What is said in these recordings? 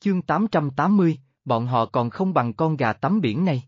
Chương 880, bọn họ còn không bằng con gà tắm biển này.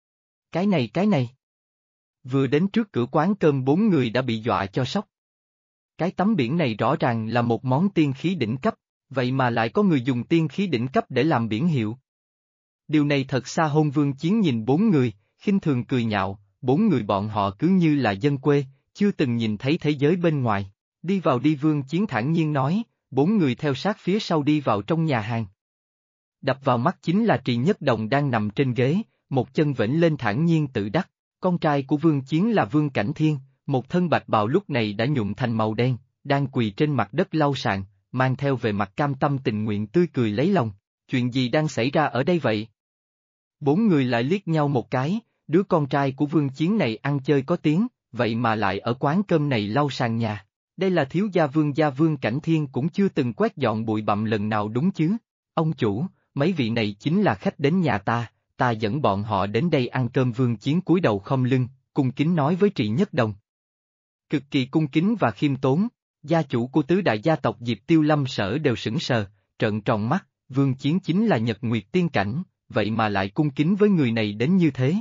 Cái này. Vừa đến trước cửa quán cơm 4 người đã bị dọa cho sốc. Cái tắm biển này rõ ràng là một món tiên khí đỉnh cấp, vậy mà lại có người dùng tiên khí đỉnh cấp để làm biển hiệu. Điều này thật xa hôn Vương Chiến nhìn 4 người, khinh thường cười nhạo, 4 người bọn họ cứ như là dân quê, chưa từng nhìn thấy thế giới bên ngoài. Đi vào đi, Vương Chiến thản nhiên nói, 4 người theo sát phía sau đi vào trong nhà hàng. Đập vào mắt chính là Trì Nhất Đồng đang nằm trên ghế, một chân vểnh lên thản nhiên tự đắc. Con trai của Vương Chiến là Vương Cảnh Thiên, một thân bạch bào lúc này đã nhuộm thành màu đen, đang quỳ trên mặt đất lau sàn, mang theo về mặt cam tâm tình nguyện tươi cười lấy lòng. Chuyện gì đang xảy ra ở đây vậy? 4 người lại liếc nhau một cái, đứa con trai của Vương Chiến này ăn chơi có tiếng, vậy mà lại ở quán cơm này lau sàn nhà. Đây là thiếu gia Vương Cảnh Thiên cũng chưa từng quét dọn bụi bặm lần nào đúng chứ? Ông chủ, mấy vị này chính là khách đến nhà ta dẫn bọn họ đến đây ăn cơm. Vương Chiến cúi đầu khom lưng, cung kính nói với Trì Nhất Đồng. Cực kỳ cung kính và khiêm tốn, gia chủ của tứ đại gia tộc Diệp Tiêu Lâm Sở đều sững sờ, trợn tròn mắt, Vương Chiến chính là Nhật Nguyệt Tiên Cảnh, vậy mà lại cung kính với người này đến như thế.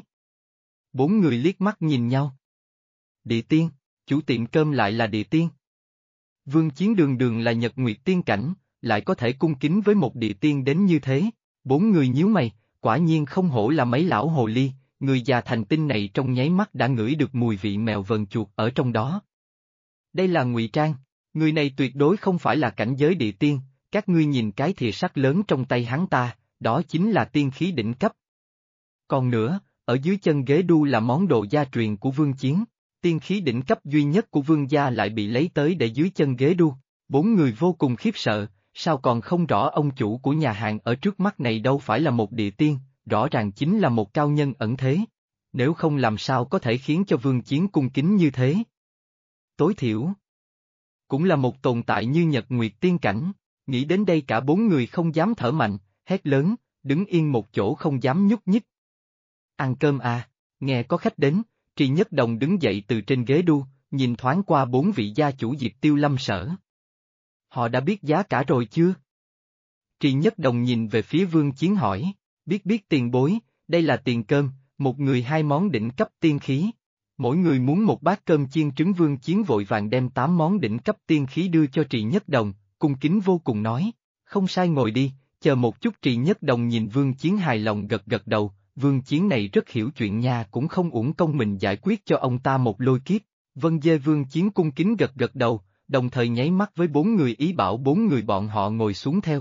4 người liếc mắt nhìn nhau. Địa tiên, chủ tiệm cơm lại là địa tiên. Vương Chiến đường là Nhật Nguyệt Tiên Cảnh, lại có thể cung kính với một địa tiên đến như thế. 4 người nhíu mày, quả nhiên không hổ là mấy lão hồ ly, người già thành tinh này trong nháy mắt đã ngửi được mùi vị mèo vờn chuột ở trong đó. Đây là ngụy trang, người này tuyệt đối không phải là cảnh giới địa tiên, các ngươi nhìn cái thìa sắt lớn trong tay hắn ta, đó chính là tiên khí đỉnh cấp. Còn nữa, ở dưới chân ghế đu là món đồ gia truyền của Vương Chiến, tiên khí đỉnh cấp duy nhất của Vương gia lại bị lấy tới để dưới chân ghế đu. 4 người vô cùng khiếp sợ, sao còn không rõ ông chủ của nhà hàng ở trước mắt này đâu phải là một địa tiên, rõ ràng chính là một cao nhân ẩn thế. Nếu không làm sao có thể khiến cho Vương Chiến cung kính như thế. Tối thiểu cũng là một tồn tại như Nhật Nguyệt Tiên Cảnh. Nghĩ đến đây cả 4 người không dám thở mạnh, hét lớn, đứng yên một chỗ không dám nhúc nhích. Ăn cơm à, nghe có khách đến, Trì Nhất Đồng đứng dậy từ trên ghế đu, nhìn thoáng qua 4 vị gia chủ Diệp Tiêu Lâm Sở. Họ đã biết giá cả rồi chưa? Trì Nhất Đồng nhìn về phía Vương Chiến hỏi, biết tiền bối, đây là tiền cơm, một người 2 món đỉnh cấp tiên khí. Mỗi người muốn một bát cơm chiên trứng. Vương Chiến vội vàng đem 8 món đỉnh cấp tiên khí đưa cho Trì Nhất Đồng, cung kính vô cùng nói, không sai, ngồi đi, chờ một chút. Trì Nhất Đồng nhìn Vương Chiến hài lòng gật đầu, Vương Chiến này rất hiểu chuyện nha, cũng không uổng công mình giải quyết cho ông ta một lôi kiếp. Vân dê. Vương Chiến cung kính gật đầu, đồng thời nháy mắt với 4 người ý bảo 4 người bọn họ ngồi xuống theo.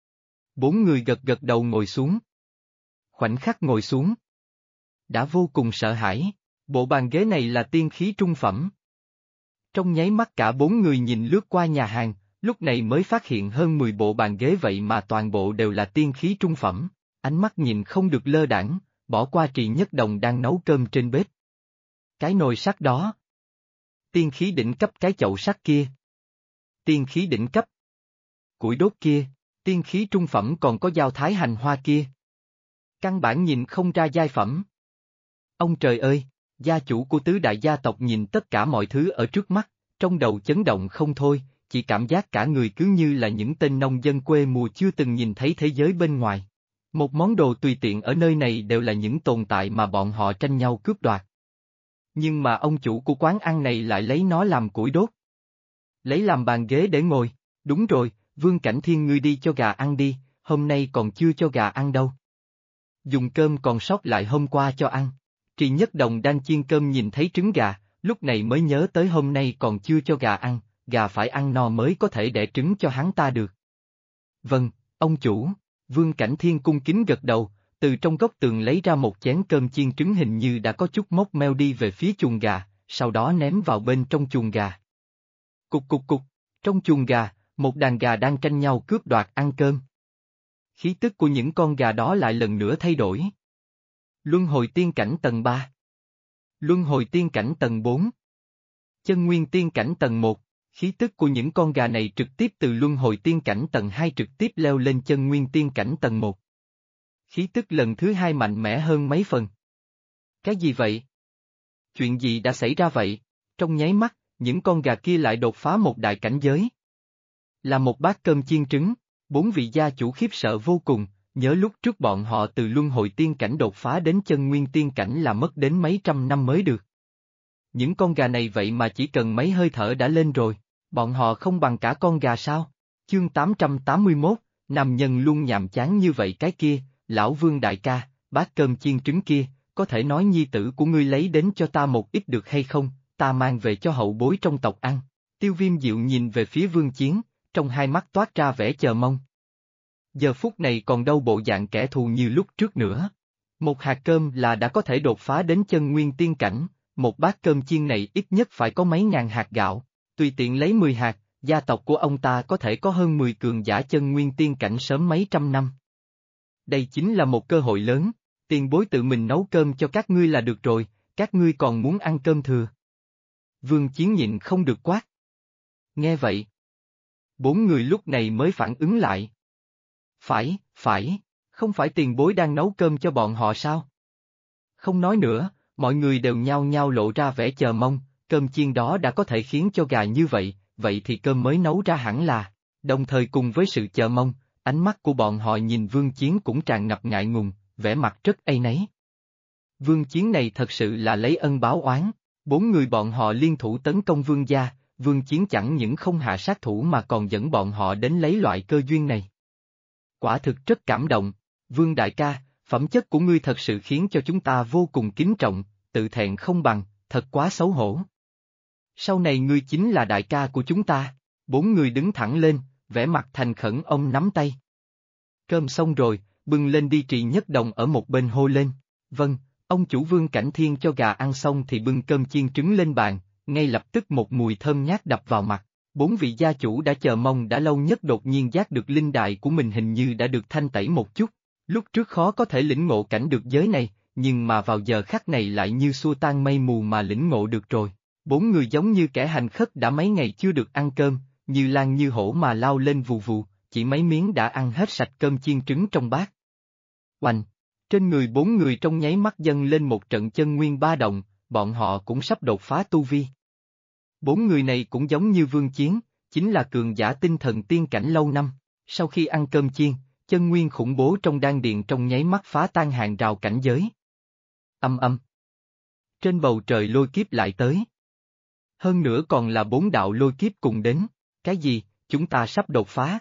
4 người gật đầu ngồi xuống. Khoảnh khắc ngồi xuống, đã vô cùng sợ hãi, bộ bàn ghế này là tiên khí trung phẩm. Trong nháy mắt cả 4 người nhìn lướt qua nhà hàng, lúc này mới phát hiện hơn 10 bộ bàn ghế vậy mà toàn bộ đều là tiên khí trung phẩm, ánh mắt nhìn không được lơ đãng, bỏ qua Trì Nhất Đồng đang nấu cơm trên bếp. Cái nồi sắt đó, tiên khí đỉnh cấp. Cái chậu sắt kia, tiên khí đỉnh cấp. Củi đốt kia, tiên khí trung phẩm. Còn có dao thái hành hoa kia, căn bản nhìn không ra giai phẩm. Ông trời ơi, gia chủ của tứ đại gia tộc nhìn tất cả mọi thứ ở trước mắt, trong đầu chấn động không thôi, chỉ cảm giác cả người cứ như là những tên nông dân quê mùa chưa từng nhìn thấy thế giới bên ngoài. Một món đồ tùy tiện ở nơi này đều là những tồn tại mà bọn họ tranh nhau cướp đoạt. Nhưng mà ông chủ của quán ăn này lại lấy nó làm củi đốt, lấy làm bàn ghế để ngồi. Đúng rồi, Vương Cảnh Thiên, ngươi đi cho gà ăn đi, hôm nay còn chưa cho gà ăn đâu. Dùng cơm còn sót lại hôm qua cho ăn. Trì Nhất Đồng đang chiên cơm nhìn thấy trứng gà, lúc này mới nhớ tới hôm nay còn chưa cho gà ăn, gà phải ăn no mới có thể đẻ trứng cho hắn ta được. Vâng, ông chủ. Vương Cảnh Thiên cung kính gật đầu, từ trong góc tường lấy ra một chén cơm chiên trứng hình như đã có chút mốc meo đi về phía chuồng gà, sau đó ném vào bên trong chuồng gà. Cục, trong chuồng gà, một đàn gà đang tranh nhau cướp đoạt ăn cơm. Khí tức của những con gà đó lại lần nữa thay đổi. Luân hồi tiên cảnh tầng 3. Luân hồi tiên cảnh tầng 4. Chân nguyên tiên cảnh tầng 1. Khí tức của những con gà này trực tiếp từ luân hồi tiên cảnh tầng 2 trực tiếp leo lên chân nguyên tiên cảnh tầng 1. Khí tức lần thứ 2 mạnh mẽ hơn mấy phần. Cái gì vậy? Chuyện gì đã xảy ra vậy? Trong nháy mắt, những con gà kia lại đột phá một đại cảnh giới. Là một bát cơm chiên trứng, Bốn vị gia chủ khiếp sợ vô cùng, nhớ lúc trước bọn họ từ luân hồi tiên cảnh đột phá đến chân nguyên tiên cảnh là mất đến mấy trăm năm mới được. Những con gà này vậy mà chỉ cần mấy hơi thở đã lên rồi, bọn họ không bằng cả con gà sao? Chương 881, nam nhân luôn nhàm chán như vậy cái kia, lão Vương đại ca, bát cơm chiên trứng kia, có thể nói nhi tử của ngươi lấy đến cho ta một ít được hay không, ta mang về cho hậu bối trong tộc ăn. Tiêu Viêm dịu nhìn về phía Vương Chiến, trong hai mắt toát ra vẻ chờ mong. Giờ phút này còn đâu bộ dạng kẻ thù như lúc trước nữa. Một hạt cơm là đã có thể đột phá đến chân nguyên tiên cảnh, một bát cơm chiên này ít nhất phải có mấy ngàn hạt gạo, tùy tiện lấy 10 hạt, gia tộc của ông ta có thể có hơn 10 cường giả chân nguyên tiên cảnh sớm mấy trăm năm. Đây chính là một cơ hội lớn, tiền bối tự mình nấu cơm cho các ngươi là được rồi, các ngươi còn muốn ăn cơm thừa. Vương Chiến nhịn không được quát. Nghe vậy, bốn người lúc này mới phản ứng lại. Phải, không phải tiền bối đang nấu cơm cho bọn họ sao? Không nói nữa, mọi người đều nhao nhao lộ ra vẻ chờ mong, cơm chiên đó đã có thể khiến cho gà như vậy, vậy thì cơm mới nấu ra hẳn là. Đồng thời cùng với sự chờ mong, ánh mắt của bọn họ nhìn Vương Chiến cũng tràn ngập ngại ngùng, vẻ mặt rất áy náy. Vương Chiến này thật sự là lấy ân báo oán, bốn người bọn họ liên thủ tấn công Vương gia, Vương Chiến chẳng những không hạ sát thủ mà còn dẫn bọn họ đến lấy loại cơ duyên này. Quả thực rất cảm động, Vương đại ca, phẩm chất của ngươi thật sự khiến cho chúng ta vô cùng kính trọng, tự thẹn không bằng, thật quá xấu hổ. Sau này ngươi chính là đại ca của chúng ta, bốn người đứng thẳng lên, vẻ mặt thành khẩn ông nắm tay. Cơm xong rồi, bưng lên đi. Trì Nhất Đồng ở một bên hô lên, vâng, ông chủ Vương Cảnh Thiên cho gà ăn xong thì bưng cơm chiên trứng lên bàn, ngay lập tức một mùi thơm ngát đập vào mặt. Bốn vị gia chủ đã chờ mong đã lâu nhất đột nhiên giác được linh đại của mình hình như đã được thanh tẩy một chút. Lúc trước khó có thể lĩnh ngộ cảnh được giới này, nhưng mà vào giờ khắc này lại như xua tan mây mù mà lĩnh ngộ được rồi. Bốn người giống như kẻ hành khất đã mấy ngày chưa được ăn cơm, như lan như hổ mà lao lên vù vù, chỉ mấy miếng đã ăn hết sạch cơm chiên trứng trong bát. Oanh! Trên người bốn người trong nháy mắt dâng lên một trận chân nguyên ba động, bọn họ cũng sắp đột phá tu vi. Bốn người này cũng giống như Vương Chiến, chính là cường giả tinh thần tiên cảnh lâu năm, sau khi ăn cơm chiên, chân nguyên khủng bố trong đan điền trong nháy mắt phá tan hàng rào cảnh giới. Âm âm. Trên bầu trời lôi kiếp lại tới. Hơn nữa còn là 4 đạo lôi kiếp cùng đến, cái gì, chúng ta sắp đột phá.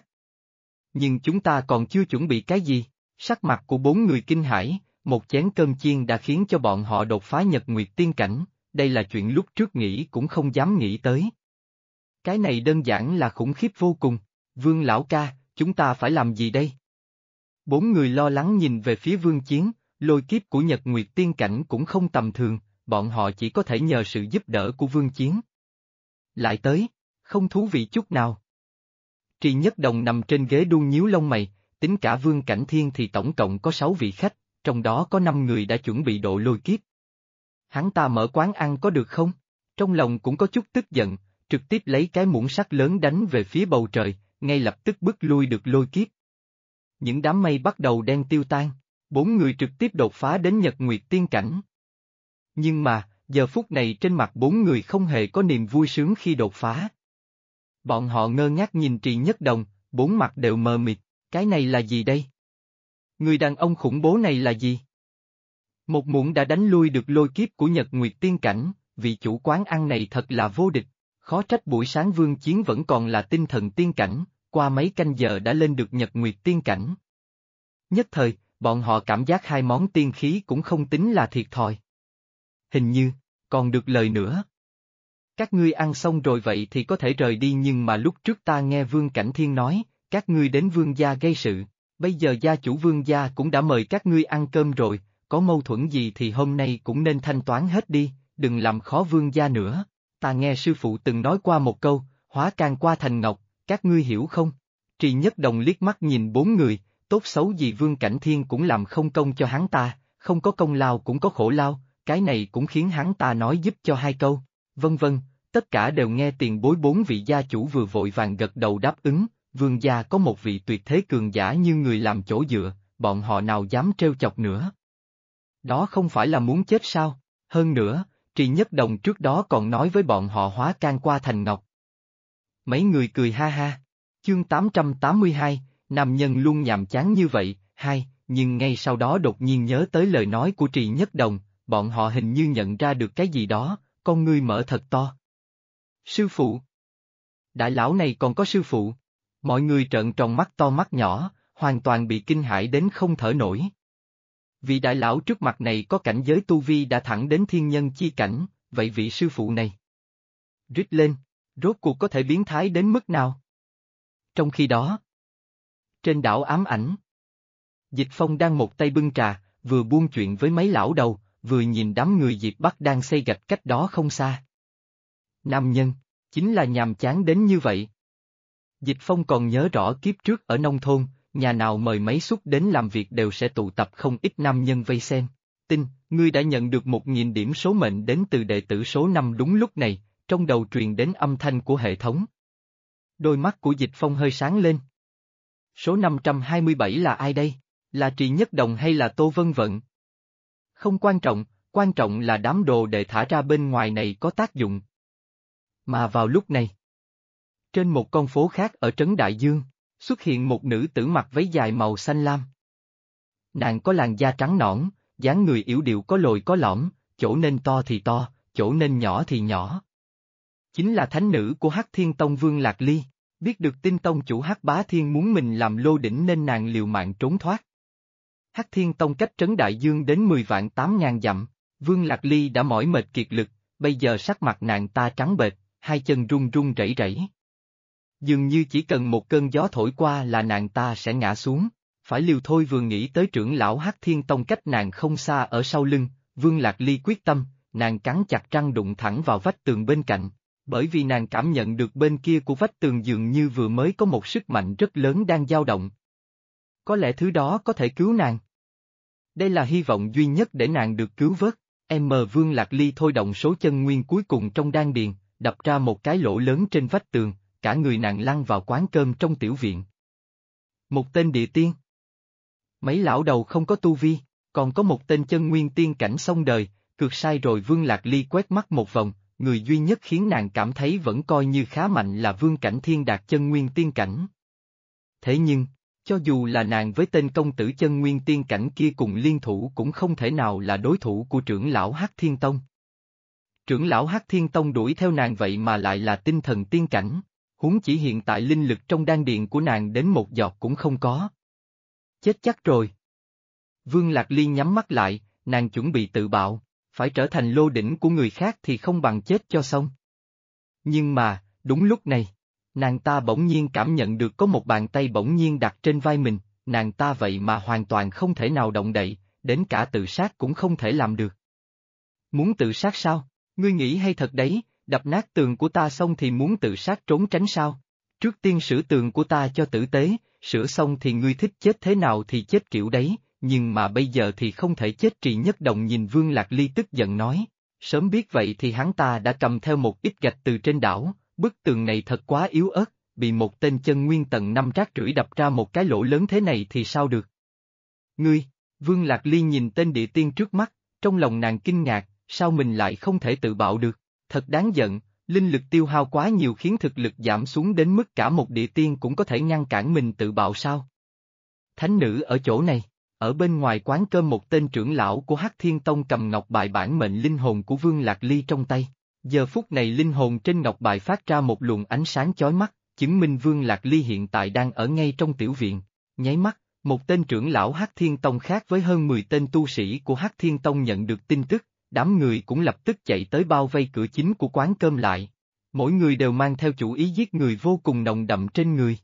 Nhưng chúng ta còn chưa chuẩn bị cái gì, sắc mặt của bốn người kinh hãi, một chén cơm chiên đã khiến cho bọn họ đột phá nhật nguyệt tiên cảnh, đây là chuyện lúc trước nghĩ cũng không dám nghĩ tới. Cái này đơn giản là khủng khiếp vô cùng, Vương lão ca, chúng ta phải làm gì đây? Bốn người lo lắng nhìn về phía Vương Chiến, lôi kiếp của nhật nguyệt tiên cảnh cũng không tầm thường, bọn họ chỉ có thể nhờ sự giúp đỡ của Vương Chiến. Lại tới, không thú vị chút nào. Trì Nhất Đồng nằm trên ghế đuông nhíu lông mày, tính cả Vương Cảnh Thiên thì tổng cộng có 6 vị khách, trong đó có 5 người đã chuẩn bị độ lôi kiếp. Hắn ta mở quán ăn có được không? Trong lòng cũng có chút tức giận, trực tiếp lấy cái muỗng sắt lớn đánh về phía bầu trời, ngay lập tức bức lui được lôi kiếp. Những đám mây bắt đầu đen tiêu tan, 4 người trực tiếp đột phá đến nhật nguyệt tiên cảnh. Nhưng mà, giờ phút này trên mặt 4 người không hề có niềm vui sướng khi đột phá. Bọn họ ngơ ngác nhìn Trì Nhất Đồng, 4 mặt đều mờ mịt, cái này là gì đây? Người đàn ông khủng bố này là gì? Một muỗng đã đánh lui được lôi kiếp của nhật nguyệt tiên cảnh, vị chủ quán ăn này thật là vô địch, khó trách buổi sáng Vương Chiến vẫn còn là tinh thần tiên cảnh, qua mấy canh giờ đã lên được nhật nguyệt tiên cảnh. Nhất thời, bọn họ cảm giác hai món tiên khí cũng không tính là thiệt thòi. Hình như, còn được lời nữa. Các ngươi ăn xong rồi vậy thì có thể rời đi, nhưng mà lúc trước ta nghe Vương Cảnh Thiên nói, các ngươi đến Vương gia gây sự, bây giờ gia chủ Vương gia cũng đã mời các ngươi ăn cơm rồi, có mâu thuẫn gì thì hôm nay cũng nên thanh toán hết đi, đừng làm khó Vương gia nữa. Ta nghe sư phụ từng nói qua một câu, hóa can qua thành ngọc, các ngươi hiểu không? Trì Nhất Đồng liếc mắt nhìn 4 người, tốt xấu gì Vương Cảnh Thiên cũng làm không công cho hắn ta, không có công lao cũng có khổ lao, cái này cũng khiến hắn ta nói giúp cho 2 câu, vân vân, tất cả đều nghe tiền bối 4 vị gia chủ vừa vội vàng gật đầu đáp ứng, Vương gia có một vị tuyệt thế cường giả như người làm chỗ dựa, bọn họ nào dám trêu chọc nữa. Đó không phải là muốn chết sao? Hơn nữa, Trì Nhất Đồng trước đó còn nói với bọn họ hóa can qua thành ngọc. Mấy người cười ha ha. Chương 882, nam nhân luôn nhàm chán như vậy, hai, nhưng ngay sau đó đột nhiên nhớ tới lời nói của Trì Nhất Đồng, bọn họ hình như nhận ra được cái gì đó, con ngươi mở thật to. Sư phụ! Đại lão này còn có sư phụ! Mọi người trợn tròn mắt to mắt nhỏ, hoàn toàn bị kinh hãi đến không thở nổi. Vị đại lão trước mặt này có cảnh giới tu vi đã thẳng đến thiên nhân chi cảnh, vậy vị sư phụ này rít lên, rốt cuộc có thể biến thái đến mức nào? Trong khi đó, trên đảo ám ảnh, Dịch Phong đang một tay bưng trà, vừa buôn chuyện với mấy lão đầu, vừa nhìn đám người Diệp Bắc đang xây gạch cách đó không xa. Nam nhân, chính là nhàm chán đến như vậy. Dịch Phong còn nhớ rõ kiếp trước ở nông thôn, nhà nào mời mấy suất đến làm việc đều sẽ tụ tập không ít nam nhân vây xem. Tin, ngươi đã nhận được 1000 điểm số mệnh đến từ đệ tử số 5 đúng lúc này, trong đầu truyền đến âm thanh của hệ thống. Đôi mắt của Dịch Phong hơi sáng lên. Số 527 là ai đây? Là Trì Nhất Đồng hay là Tô Vân Vận? Không quan trọng là đám đồ đệ thả ra bên ngoài này có tác dụng. Mà vào lúc này, trên một con phố khác ở Trấn Đại Dương, xuất hiện một nữ tử mặc váy dài màu xanh lam. Nàng có làn da trắng nõn, dáng người yểu điệu có lồi có lõm, chỗ nên to thì to, chỗ nên nhỏ thì nhỏ. Chính là thánh nữ của Hắc Thiên Tông Vương Lạc Ly, biết được tin tông chủ Hắc Bá Thiên muốn mình làm lô đỉnh nên nàng liều mạng trốn thoát. Hắc Thiên Tông cách Trấn Đại Dương đến 10.800 dặm, Vương Lạc Ly đã mỏi mệt kiệt lực, bây giờ sắc mặt nàng ta trắng bệch, hai chân run run rẩy rẩy. Dường như chỉ cần một cơn gió thổi qua là nàng ta sẽ ngã xuống, phải liều thôi. Vừa nghĩ tới trưởng lão Hắc Thiên Tông cách nàng không xa ở sau lưng, Vương Lạc Ly quyết tâm, nàng cắn chặt răng đụng thẳng vào vách tường bên cạnh, bởi vì nàng cảm nhận được bên kia của vách tường dường như vừa mới có một sức mạnh rất lớn đang dao động. Có lẽ thứ đó có thể cứu nàng. Đây là hy vọng duy nhất để nàng được cứu vớt. Vương Lạc Ly thôi động số chân nguyên cuối cùng trong đan điền, đập ra một cái lỗ lớn trên vách tường, cả người nàng lăn vào quán cơm trong tiểu viện. Một tên địa tiên. Mấy lão đầu không có tu vi, còn có một tên chân nguyên tiên cảnh xong đời, cược sai rồi. Vương Lạc Ly quét mắt một vòng, người duy nhất khiến nàng cảm thấy vẫn coi như khá mạnh là Vương Cảnh Thiên đạt chân nguyên tiên cảnh. Thế nhưng, cho dù là nàng với tên công tử chân nguyên tiên cảnh kia cùng liên thủ cũng không thể nào là đối thủ của trưởng lão Hắc Thiên Tông. Trưởng lão Hắc Thiên Tông đuổi theo nàng vậy mà lại là tinh thần tiên cảnh, huống chỉ hiện tại linh lực trong đan điền của nàng đến một giọt cũng không có. Chết chắc rồi. Vương Lạc Ly nhắm mắt lại, nàng chuẩn bị tự bạo, phải trở thành lô đỉnh của người khác thì không bằng chết cho xong. Nhưng mà, đúng lúc này, nàng ta bỗng nhiên cảm nhận được có một bàn tay bỗng nhiên đặt trên vai mình, nàng ta vậy mà hoàn toàn không thể nào động đậy, đến cả tự sát cũng không thể làm được. Muốn tự sát sao? Ngươi nghĩ hay thật đấy, đập nát tường của ta xong thì muốn tự sát trốn tránh sao? Trước tiên sửa tường của ta cho tử tế, sửa xong thì ngươi thích chết thế nào thì chết kiểu đấy, nhưng mà bây giờ thì không thể chết. Trì Nhất Đồng nhìn Vương Lạc Ly tức giận nói, sớm biết vậy thì hắn ta đã cầm theo một ít gạch từ trên đảo, bức tường này thật quá yếu ớt, bị một tên chân nguyên tầng 5 rác rưởi đập ra một cái lỗ lớn thế này thì sao được? Ngươi, Vương Lạc Ly nhìn tên địa tiên trước mắt, trong lòng nàng kinh ngạc, sao mình lại không thể tự bạo được, thật đáng giận, linh lực tiêu hao quá nhiều khiến thực lực giảm xuống đến mức cả một địa tiên cũng có thể ngăn cản mình tự bạo sao? Thánh nữ ở chỗ này. Ở bên ngoài quán cơm một tên trưởng lão của Hắc Thiên Tông cầm ngọc bài bản mệnh linh hồn của Vương Lạc Ly trong tay. Giờ phút này linh hồn trên ngọc bài phát ra một luồng ánh sáng chói mắt, chứng minh Vương Lạc Ly hiện tại đang ở ngay trong tiểu viện. Nháy mắt, một tên trưởng lão Hắc Thiên Tông khác với hơn 10 tên tu sĩ của Hắc Thiên Tông nhận được tin tức, đám người cũng lập tức chạy tới bao vây cửa chính của quán cơm lại. Mỗi người đều mang theo chủ ý giết người vô cùng nồng đậm trên người.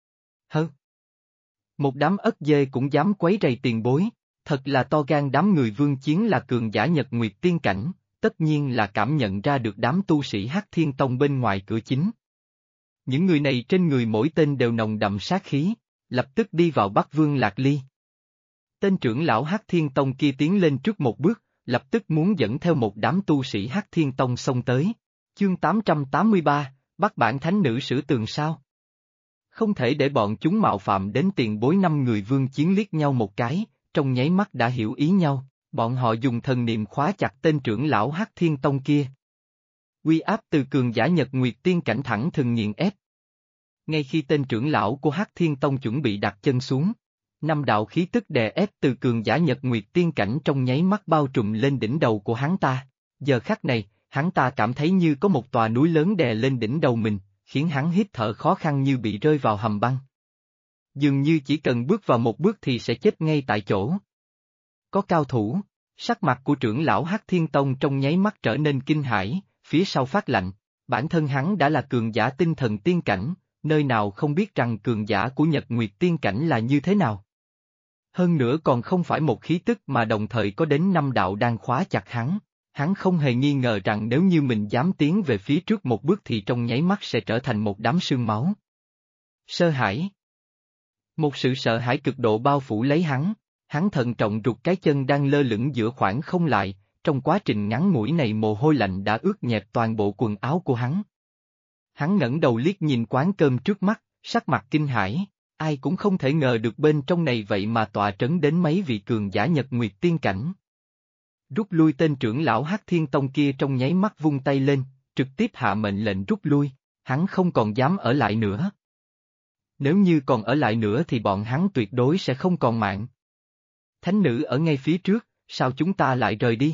Một đám ất dê cũng dám quấy rầy tiền bối, thật là to gan. Đám người Vương Chiến là cường giả Nhật Nguyệt tiên cảnh, tất nhiên là cảm nhận ra được đám tu sĩ Hắc Thiên Tông bên ngoài cửa chính. Những người này trên người mỗi tên đều nồng đậm sát khí, lập tức đi vào bắt Vương Lạc Ly. Tên trưởng lão Hắc Thiên Tông kia tiến lên trước một bước, lập tức muốn dẫn theo một đám tu sĩ Hắc Thiên Tông xông tới. Chương 883, bắt bản thánh nữ sửa tường sao? Không thể để bọn chúng mạo phạm đến tiền bối. 5 người Vương Chiến liếc nhau một cái, trong nháy mắt đã hiểu ý nhau, bọn họ dùng thần niệm khóa chặt tên trưởng lão Hắc Thiên Tông kia. Uy áp từ cường giả Nhật Nguyệt tiên cảnh thẳng thừng nghiền ép. Ngay khi tên trưởng lão của Hắc Thiên Tông chuẩn bị đặt chân xuống, năm đạo khí tức đè ép từ cường giả Nhật Nguyệt tiên cảnh trong nháy mắt bao trùm lên đỉnh đầu của hắn ta. Giờ khắc này, hắn ta cảm thấy như có một tòa núi lớn đè lên đỉnh đầu mình, khiến hắn hít thở khó khăn như bị rơi vào hầm băng. Dường như chỉ cần bước vào một bước thì sẽ chết ngay tại chỗ. Có cao thủ, sắc mặt của trưởng lão Hắc Thiên Tông trong nháy mắt trở nên kinh hãi, phía sau phát lạnh, bản thân hắn đã là cường giả tinh thần tiên cảnh, nơi nào không biết rằng cường giả của Nhật Nguyệt tiên cảnh là như thế nào. Hơn nữa còn không phải một khí tức mà đồng thời có đến 5 đạo đang khóa chặt hắn không hề nghi ngờ rằng nếu như mình dám tiến về phía trước một bước thì trong nháy mắt sẽ trở thành một đám sương máu. Sợ hãi. Một sự sợ hãi cực độ bao phủ lấy hắn thận trọng rụt cái chân đang lơ lửng giữa khoảng không lại, trong quá trình ngắn ngủi này mồ hôi lạnh đã ướt nhẹp toàn bộ quần áo của hắn. Hắn ngẩng đầu liếc nhìn quán cơm trước mắt, sắc mặt kinh hãi, ai cũng không thể ngờ được bên trong này vậy mà tọa trấn đến mấy vị cường giả Nhật Nguyệt tiên cảnh. Rút lui tên trưởng lão Hắc Thiên Tông kia trong nháy mắt vung tay lên, trực tiếp hạ mệnh lệnh rút lui, hắn không còn dám ở lại nữa. Nếu như còn ở lại nữa thì bọn hắn tuyệt đối sẽ không còn mạng. Thánh nữ ở ngay phía trước, sao chúng ta lại rời đi?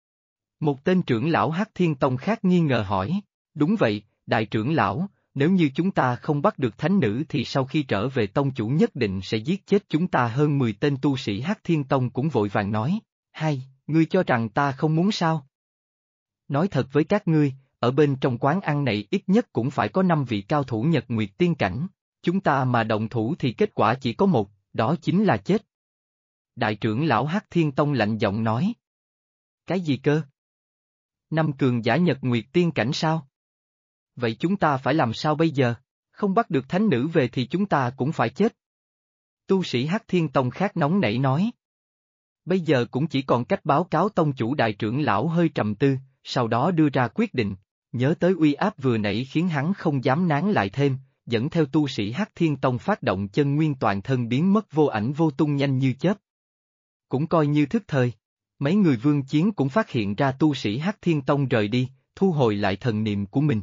Một tên trưởng lão Hắc Thiên Tông khác nghi ngờ hỏi, đúng vậy, đại trưởng lão, nếu như chúng ta không bắt được thánh nữ thì sau khi trở về tông chủ nhất định sẽ giết chết chúng ta. Hơn 10 tên tu sĩ Hắc Thiên Tông cũng vội vàng nói, hay, ngươi cho rằng ta không muốn sao? Nói thật với các ngươi, ở bên trong quán ăn này ít nhất cũng phải có 5 vị cao thủ Nhật Nguyệt tiên cảnh, chúng ta mà động thủ thì kết quả chỉ có một, đó chính là chết. Đại trưởng lão Hắc Thiên Tông lạnh giọng nói. Cái gì cơ? 5 cường giả Nhật Nguyệt tiên cảnh sao? Vậy chúng ta phải làm sao bây giờ? Không bắt được thánh nữ về thì chúng ta cũng phải chết. Tu sĩ Hắc Thiên Tông khác nóng nảy nói. Bây giờ cũng chỉ còn cách báo cáo tông chủ. Đại trưởng lão hơi trầm tư, sau đó đưa ra quyết định, nhớ tới uy áp vừa nãy khiến hắn không dám nán lại thêm, dẫn theo tu sĩ Hắc Thiên Tông phát động chân nguyên toàn thân biến mất vô ảnh vô tung nhanh như chớp. Cũng coi như thức thời, mấy người vương chiến cũng phát hiện ra tu sĩ Hắc Thiên Tông rời đi, thu hồi lại thần niệm của mình.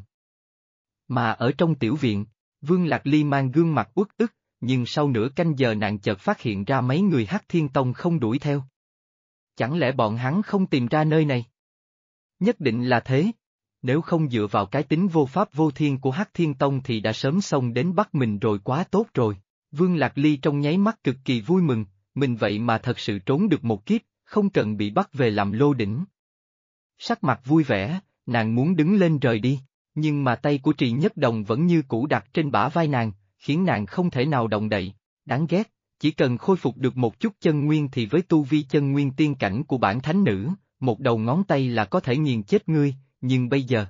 Mà ở trong tiểu viện, Vương Lạc Ly mang gương mặt uất ức, nhưng sau nửa canh giờ nàng chợt phát hiện ra mấy người Hắc Thiên Tông không đuổi theo. Chẳng lẽ bọn hắn không tìm ra nơi này? Nhất định là thế. Nếu không dựa vào cái tính vô pháp vô thiên của Hắc Thiên Tông thì đã sớm xông đến bắt mình rồi, quá tốt rồi. Vương Lạc Ly trong nháy mắt cực kỳ vui mừng, mình vậy mà thật sự trốn được một kiếp, không cần bị bắt về làm lô đỉnh. Sắc mặt vui vẻ, nàng muốn đứng lên rời đi, nhưng mà tay của Trì Nhất Đồng vẫn như cũ đặt trên bả vai nàng, khiến nàng không thể nào động đậy. Đáng ghét, chỉ cần khôi phục được một chút chân nguyên thì với tu vi chân nguyên tiên cảnh của bản thánh nữ, một đầu ngón tay là có thể nghiền chết ngươi, nhưng bây giờ.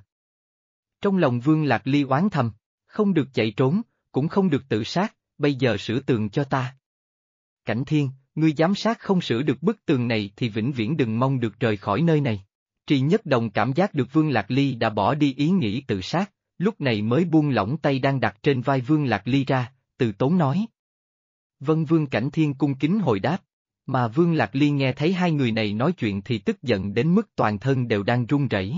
Trong lòng Vương Lạc Ly oán thầm, không được chạy trốn, cũng không được tự sát, bây giờ sửa tường cho ta. Cảnh Thiên, ngươi giám sát không sửa được bức tường này thì vĩnh viễn đừng mong được rời khỏi nơi này. Trì Nhất Đồng cảm giác được Vương Lạc Ly đã bỏ đi ý nghĩ tự sát, lúc này mới buông lỏng tay đang đặt trên vai Vương Lạc Ly ra, từ tốn nói. Vân. Vương Cảnh Thiên cung kính hồi đáp, mà Vương Lạc Ly nghe thấy hai người này nói chuyện thì tức giận đến mức toàn thân đều đang run rẩy.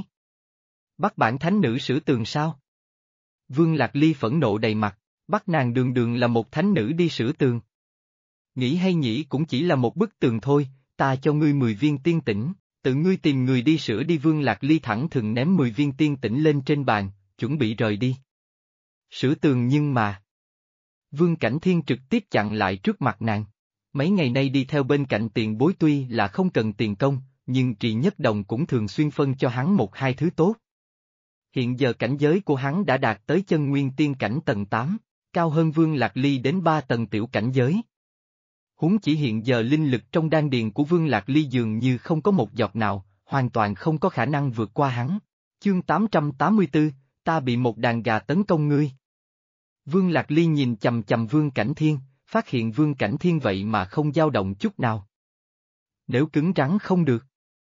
Bắt bản thánh nữ sửa tường sao? Vương Lạc Ly phẫn nộ đầy mặt, bắt nàng đường đường là một thánh nữ đi sửa tường. Nghĩ hay nhỉ cũng chỉ là một bức tường thôi, ta cho ngươi 10 viên tiên tĩnh, tự ngươi tìm người đi sửa đi. Vương Lạc Ly thẳng thừng ném 10 viên tiên tĩnh lên trên bàn, chuẩn bị rời đi. Sửa tường nhưng mà... Vương Cảnh Thiên trực tiếp chặn lại trước mặt nàng. Mấy ngày nay đi theo bên cạnh tiền bối tuy là không cần tiền công, nhưng Trì Nhất Đồng cũng thường xuyên phân cho hắn một hai thứ tốt. Hiện giờ cảnh giới của hắn đã đạt tới chân nguyên tiên cảnh tầng 8, cao hơn Vương Lạc Ly đến 3 tầng tiểu cảnh giới. Huống chỉ hiện giờ linh lực trong đan điền của Vương Lạc Ly dường như không có một giọt nào, hoàn toàn không có khả năng vượt qua hắn. Chương 884, ta bị một đàn gà tấn công ngươi. Vương Lạc Ly nhìn chằm chằm Vương Cảnh Thiên, phát hiện Vương Cảnh Thiên vậy mà không dao động chút nào. Nếu cứng rắn không được.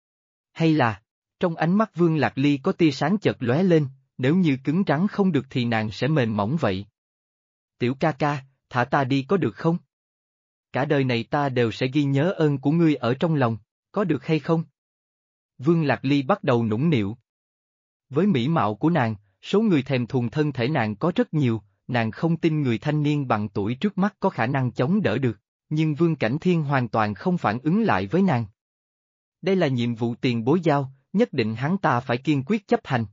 Hay là, trong ánh mắt Vương Lạc Ly có tia sáng chợt lóe lên, nếu như cứng rắn không được thì nàng sẽ mềm mỏng vậy. Tiểu ca ca, thả ta đi có được không? Cả đời này ta đều sẽ ghi nhớ ơn của ngươi ở trong lòng, có được hay không? Vương Lạc Ly bắt đầu nũng nịu. Với mỹ mạo của nàng, số người thèm thuồng thân thể nàng có rất nhiều, nàng không tin người thanh niên bằng tuổi trước mắt có khả năng chống đỡ được, nhưng Vương Cảnh Thiên hoàn toàn không phản ứng lại với nàng. Đây là nhiệm vụ tiền bối giao, nhất định hắn ta phải kiên quyết chấp hành.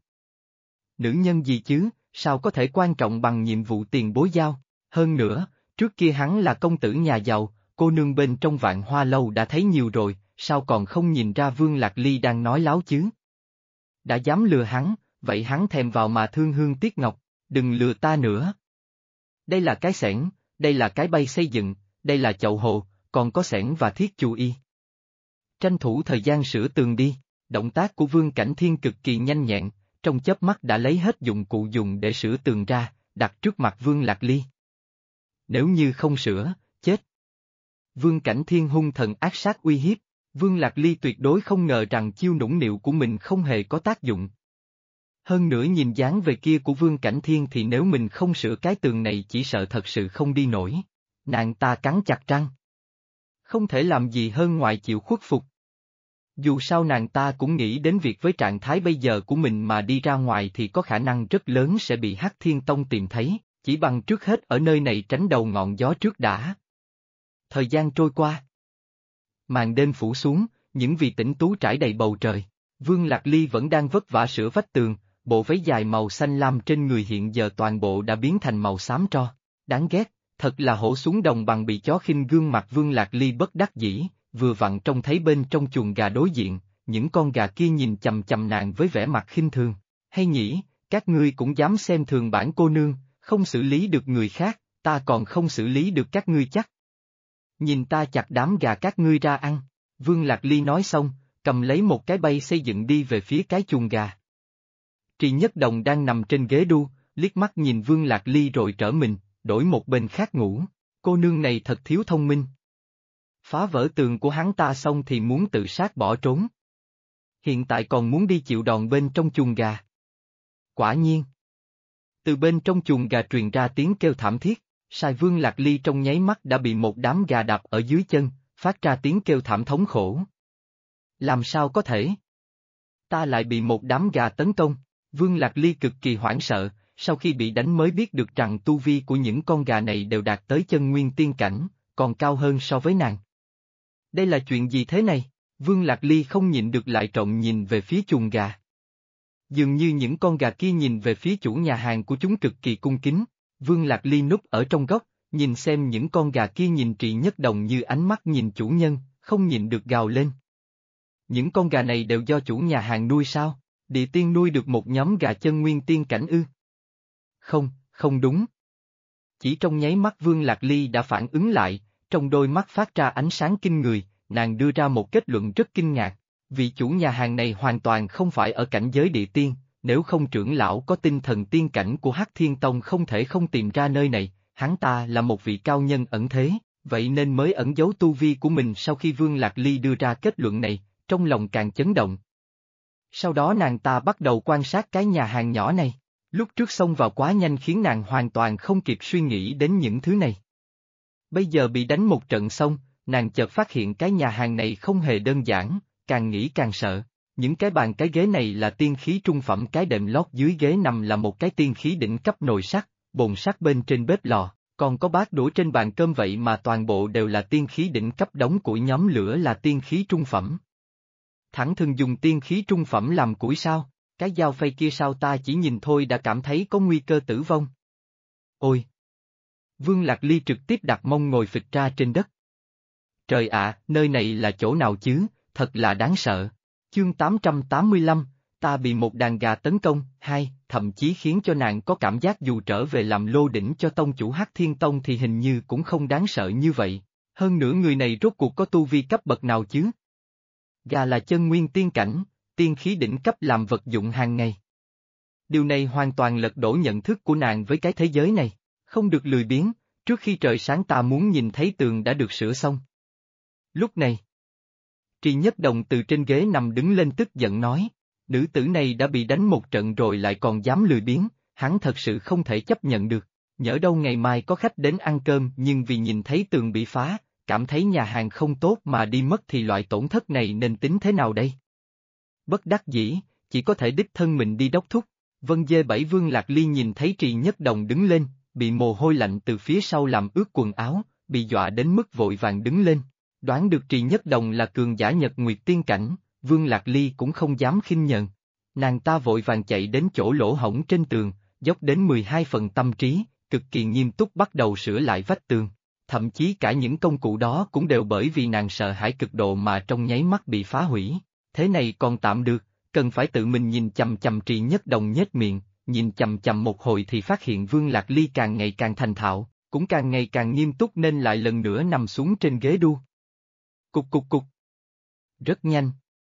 Nữ nhân gì chứ, sao có thể quan trọng bằng nhiệm vụ tiền bối giao, hơn nữa, trước kia hắn là công tử nhà giàu, cô nương bên trong Vạn Hoa Lâu đã thấy nhiều rồi, sao còn không nhìn ra Vương Lạc Ly đang nói láo chứ? Đã dám lừa hắn, vậy hắn thèm vào mà thương hương tiếc ngọc, đừng lừa ta nữa. Đây là cái xẻng, đây là cái bay xây dựng, đây là chậu hồ, còn có xẻng và thiết chù y. Tranh thủ thời gian sửa tường đi, động tác của Vương Cảnh Thiên cực kỳ nhanh nhẹn, trong chớp mắt đã lấy hết dụng cụ dùng để sửa tường ra, đặt trước mặt Vương Lạc Ly. Nếu như không sửa, chết. Vương Cảnh Thiên hung thần ác sát uy hiếp, Vương Lạc Ly tuyệt đối không ngờ rằng chiêu nũng nịu của mình không hề có tác dụng. Hơn nữa nhìn dáng về kia của Vương Cảnh Thiên thì nếu mình không sửa cái tường này chỉ sợ thật sự không đi nổi. Nàng ta cắn chặt răng. Không thể làm gì hơn ngoài chịu khuất phục. Dù sao nàng ta cũng nghĩ đến việc với trạng thái bây giờ của mình mà đi ra ngoài thì có khả năng rất lớn sẽ bị Hắc Thiên Tông tìm thấy, chỉ bằng trước hết ở nơi này tránh đầu ngọn gió trước đã. Thời gian trôi qua. Màn đêm phủ xuống, những vì tĩnh tú trải đầy bầu trời. Vương Lạc Ly vẫn đang vất vả sửa vách tường, bộ váy dài màu xanh lam trên người hiện giờ toàn bộ đã biến thành màu xám tro. Đáng ghét, thật là hổ xuống đồng bằng bị chó khinh, gương mặt Vương Lạc Ly bất đắc dĩ, vừa vặn trông thấy bên trong chuồng gà đối diện, những con gà kia nhìn chằm chằm nàng với vẻ mặt khinh thường. Hay nhỉ, các ngươi cũng dám xem thường bản cô nương, không xử lý được người khác, ta còn không xử lý được các ngươi chắc. Nhìn ta chặt đám gà các ngươi ra ăn. Vương Lạc Ly nói xong, cầm lấy một cái bay xây dựng đi về phía cái chuồng gà. Trì Nhất Đồng đang nằm trên ghế đu, liếc mắt nhìn Vương Lạc Ly rồi trở mình, đổi một bên khác ngủ. Cô nương này thật thiếu thông minh. Phá vỡ tường của hắn ta xong thì muốn tự sát bỏ trốn. Hiện tại còn muốn đi chịu đòn bên trong chuồng gà. Quả nhiên. Từ bên trong chuồng gà truyền ra tiếng kêu thảm thiết, sai Vương Lạc Ly trong nháy mắt đã bị một đám gà đạp ở dưới chân, phát ra tiếng kêu thảm thống khổ. Làm sao có thể? Ta lại bị một đám gà tấn công. Vương Lạc Ly cực kỳ hoảng sợ, sau khi bị đánh mới biết được rằng tu vi của những con gà này đều đạt tới chân nguyên tiên cảnh, còn cao hơn so với nàng. Đây là chuyện gì thế này? Vương Lạc Ly không nhịn được lại trộm nhìn về phía chuồng gà. Dường như những con gà kia nhìn về phía chủ nhà hàng của chúng cực kỳ cung kính. Vương Lạc Ly núp ở trong góc, nhìn xem những con gà kia nhìn Trì Nhất Đồng như ánh mắt nhìn chủ nhân, không nhịn được gào lên. Những con gà này đều do chủ nhà hàng nuôi sao? Địa tiên nuôi được một nhóm gà chân nguyên tiên cảnh ư? Không, không đúng. Chỉ trong nháy mắt Vương Lạc Ly đã phản ứng lại, trong đôi mắt phát ra ánh sáng kinh người, nàng đưa ra một kết luận rất kinh ngạc. Vị chủ nhà hàng này hoàn toàn không phải ở cảnh giới địa tiên, nếu không trưởng lão có tinh thần tiên cảnh của Hắc Thiên Tông không thể không tìm ra nơi này, hắn ta là một vị cao nhân ẩn thế, vậy nên mới ẩn giấu tu vi của mình. Sau khi Vương Lạc Ly đưa ra kết luận này, trong lòng càng chấn động. Sau đó nàng ta bắt đầu quan sát cái nhà hàng nhỏ này, lúc trước xông vào quá nhanh khiến nàng hoàn toàn không kịp suy nghĩ đến những thứ này. Bây giờ bị đánh một trận xong, nàng chợt phát hiện cái nhà hàng này không hề đơn giản, càng nghĩ càng sợ. Những cái bàn cái ghế này là tiên khí trung phẩm, cái đệm lót dưới ghế nằm là một cái tiên khí đỉnh cấp nồi sắt, bồn sắt bên trên bếp lò, còn có bát đũa trên bàn cơm, vậy mà toàn bộ đều là tiên khí đỉnh cấp, đống củi nhóm lửa là tiên khí trung phẩm. Thẳng thừng dùng tiên khí trung phẩm làm củi sao? Cái dao phay kia sao ta chỉ nhìn thôi đã cảm thấy có nguy cơ tử vong. Ôi! Vương Lạc Ly trực tiếp đặt mông ngồi phịch ra trên đất. Trời ạ, nơi này là chỗ nào chứ, thật là đáng sợ. Chương 885, ta bị một đàn gà tấn công, thậm chí khiến cho nàng có cảm giác dù trở về làm lô đỉnh cho tông chủ Hắc Thiên Tông thì hình như cũng không đáng sợ như vậy. Hơn nữa người này rốt cuộc có tu vi cấp bậc nào chứ? Gà là chân nguyên tiên cảnh, tiên khí đỉnh cấp làm vật dụng hàng ngày. Điều này hoàn toàn lật đổ nhận thức của nàng với cái thế giới này. Không được lười biếng, trước khi trời sáng ta muốn nhìn thấy tường đã được sửa xong. Lúc này, Trì Nhất Đồng từ trên ghế nằm đứng lên tức giận nói, nữ tử này đã bị đánh một trận rồi lại còn dám lười biếng, hắn thật sự không thể chấp nhận được. Nhỡ đâu ngày mai có khách đến ăn cơm nhưng vì nhìn thấy tường bị phá, cảm thấy nhà hàng không tốt mà đi mất thì loại tổn thất này nên tính thế nào đây? Bất đắc dĩ, chỉ có thể đích thân mình đi đốc thúc. Vân Dê Bảy. Vương Lạc Ly nhìn thấy Trì Nhất Đồng đứng lên, bị mồ hôi lạnh từ phía sau làm ướt quần áo, bị dọa đến mức vội vàng đứng lên. Đoán được Trì Nhất Đồng là cường giả Nhật Nguyệt tiên cảnh, Vương Lạc Ly cũng không dám khinh nhờn. Nàng ta vội vàng chạy đến chỗ lỗ hổng trên tường, dốc đến 12 phần tâm trí, cực kỳ nghiêm túc bắt đầu sửa lại vách tường. Thậm chí cả những công cụ đó cũng đều bởi vì nàng sợ hãi cực độ mà trong nháy mắt bị phá hủy. Thế này còn tạm được, cần phải tự mình nhìn chằm chằm Trì Nhất Đồng nhếch miệng, nhìn chằm chằm một hồi thì phát hiện Vương Lạc Ly càng ngày càng thành thạo, cũng càng ngày càng nghiêm túc nên lại lần nữa nằm xuống trên ghế đu. Cục cục cục. Rất nhanh.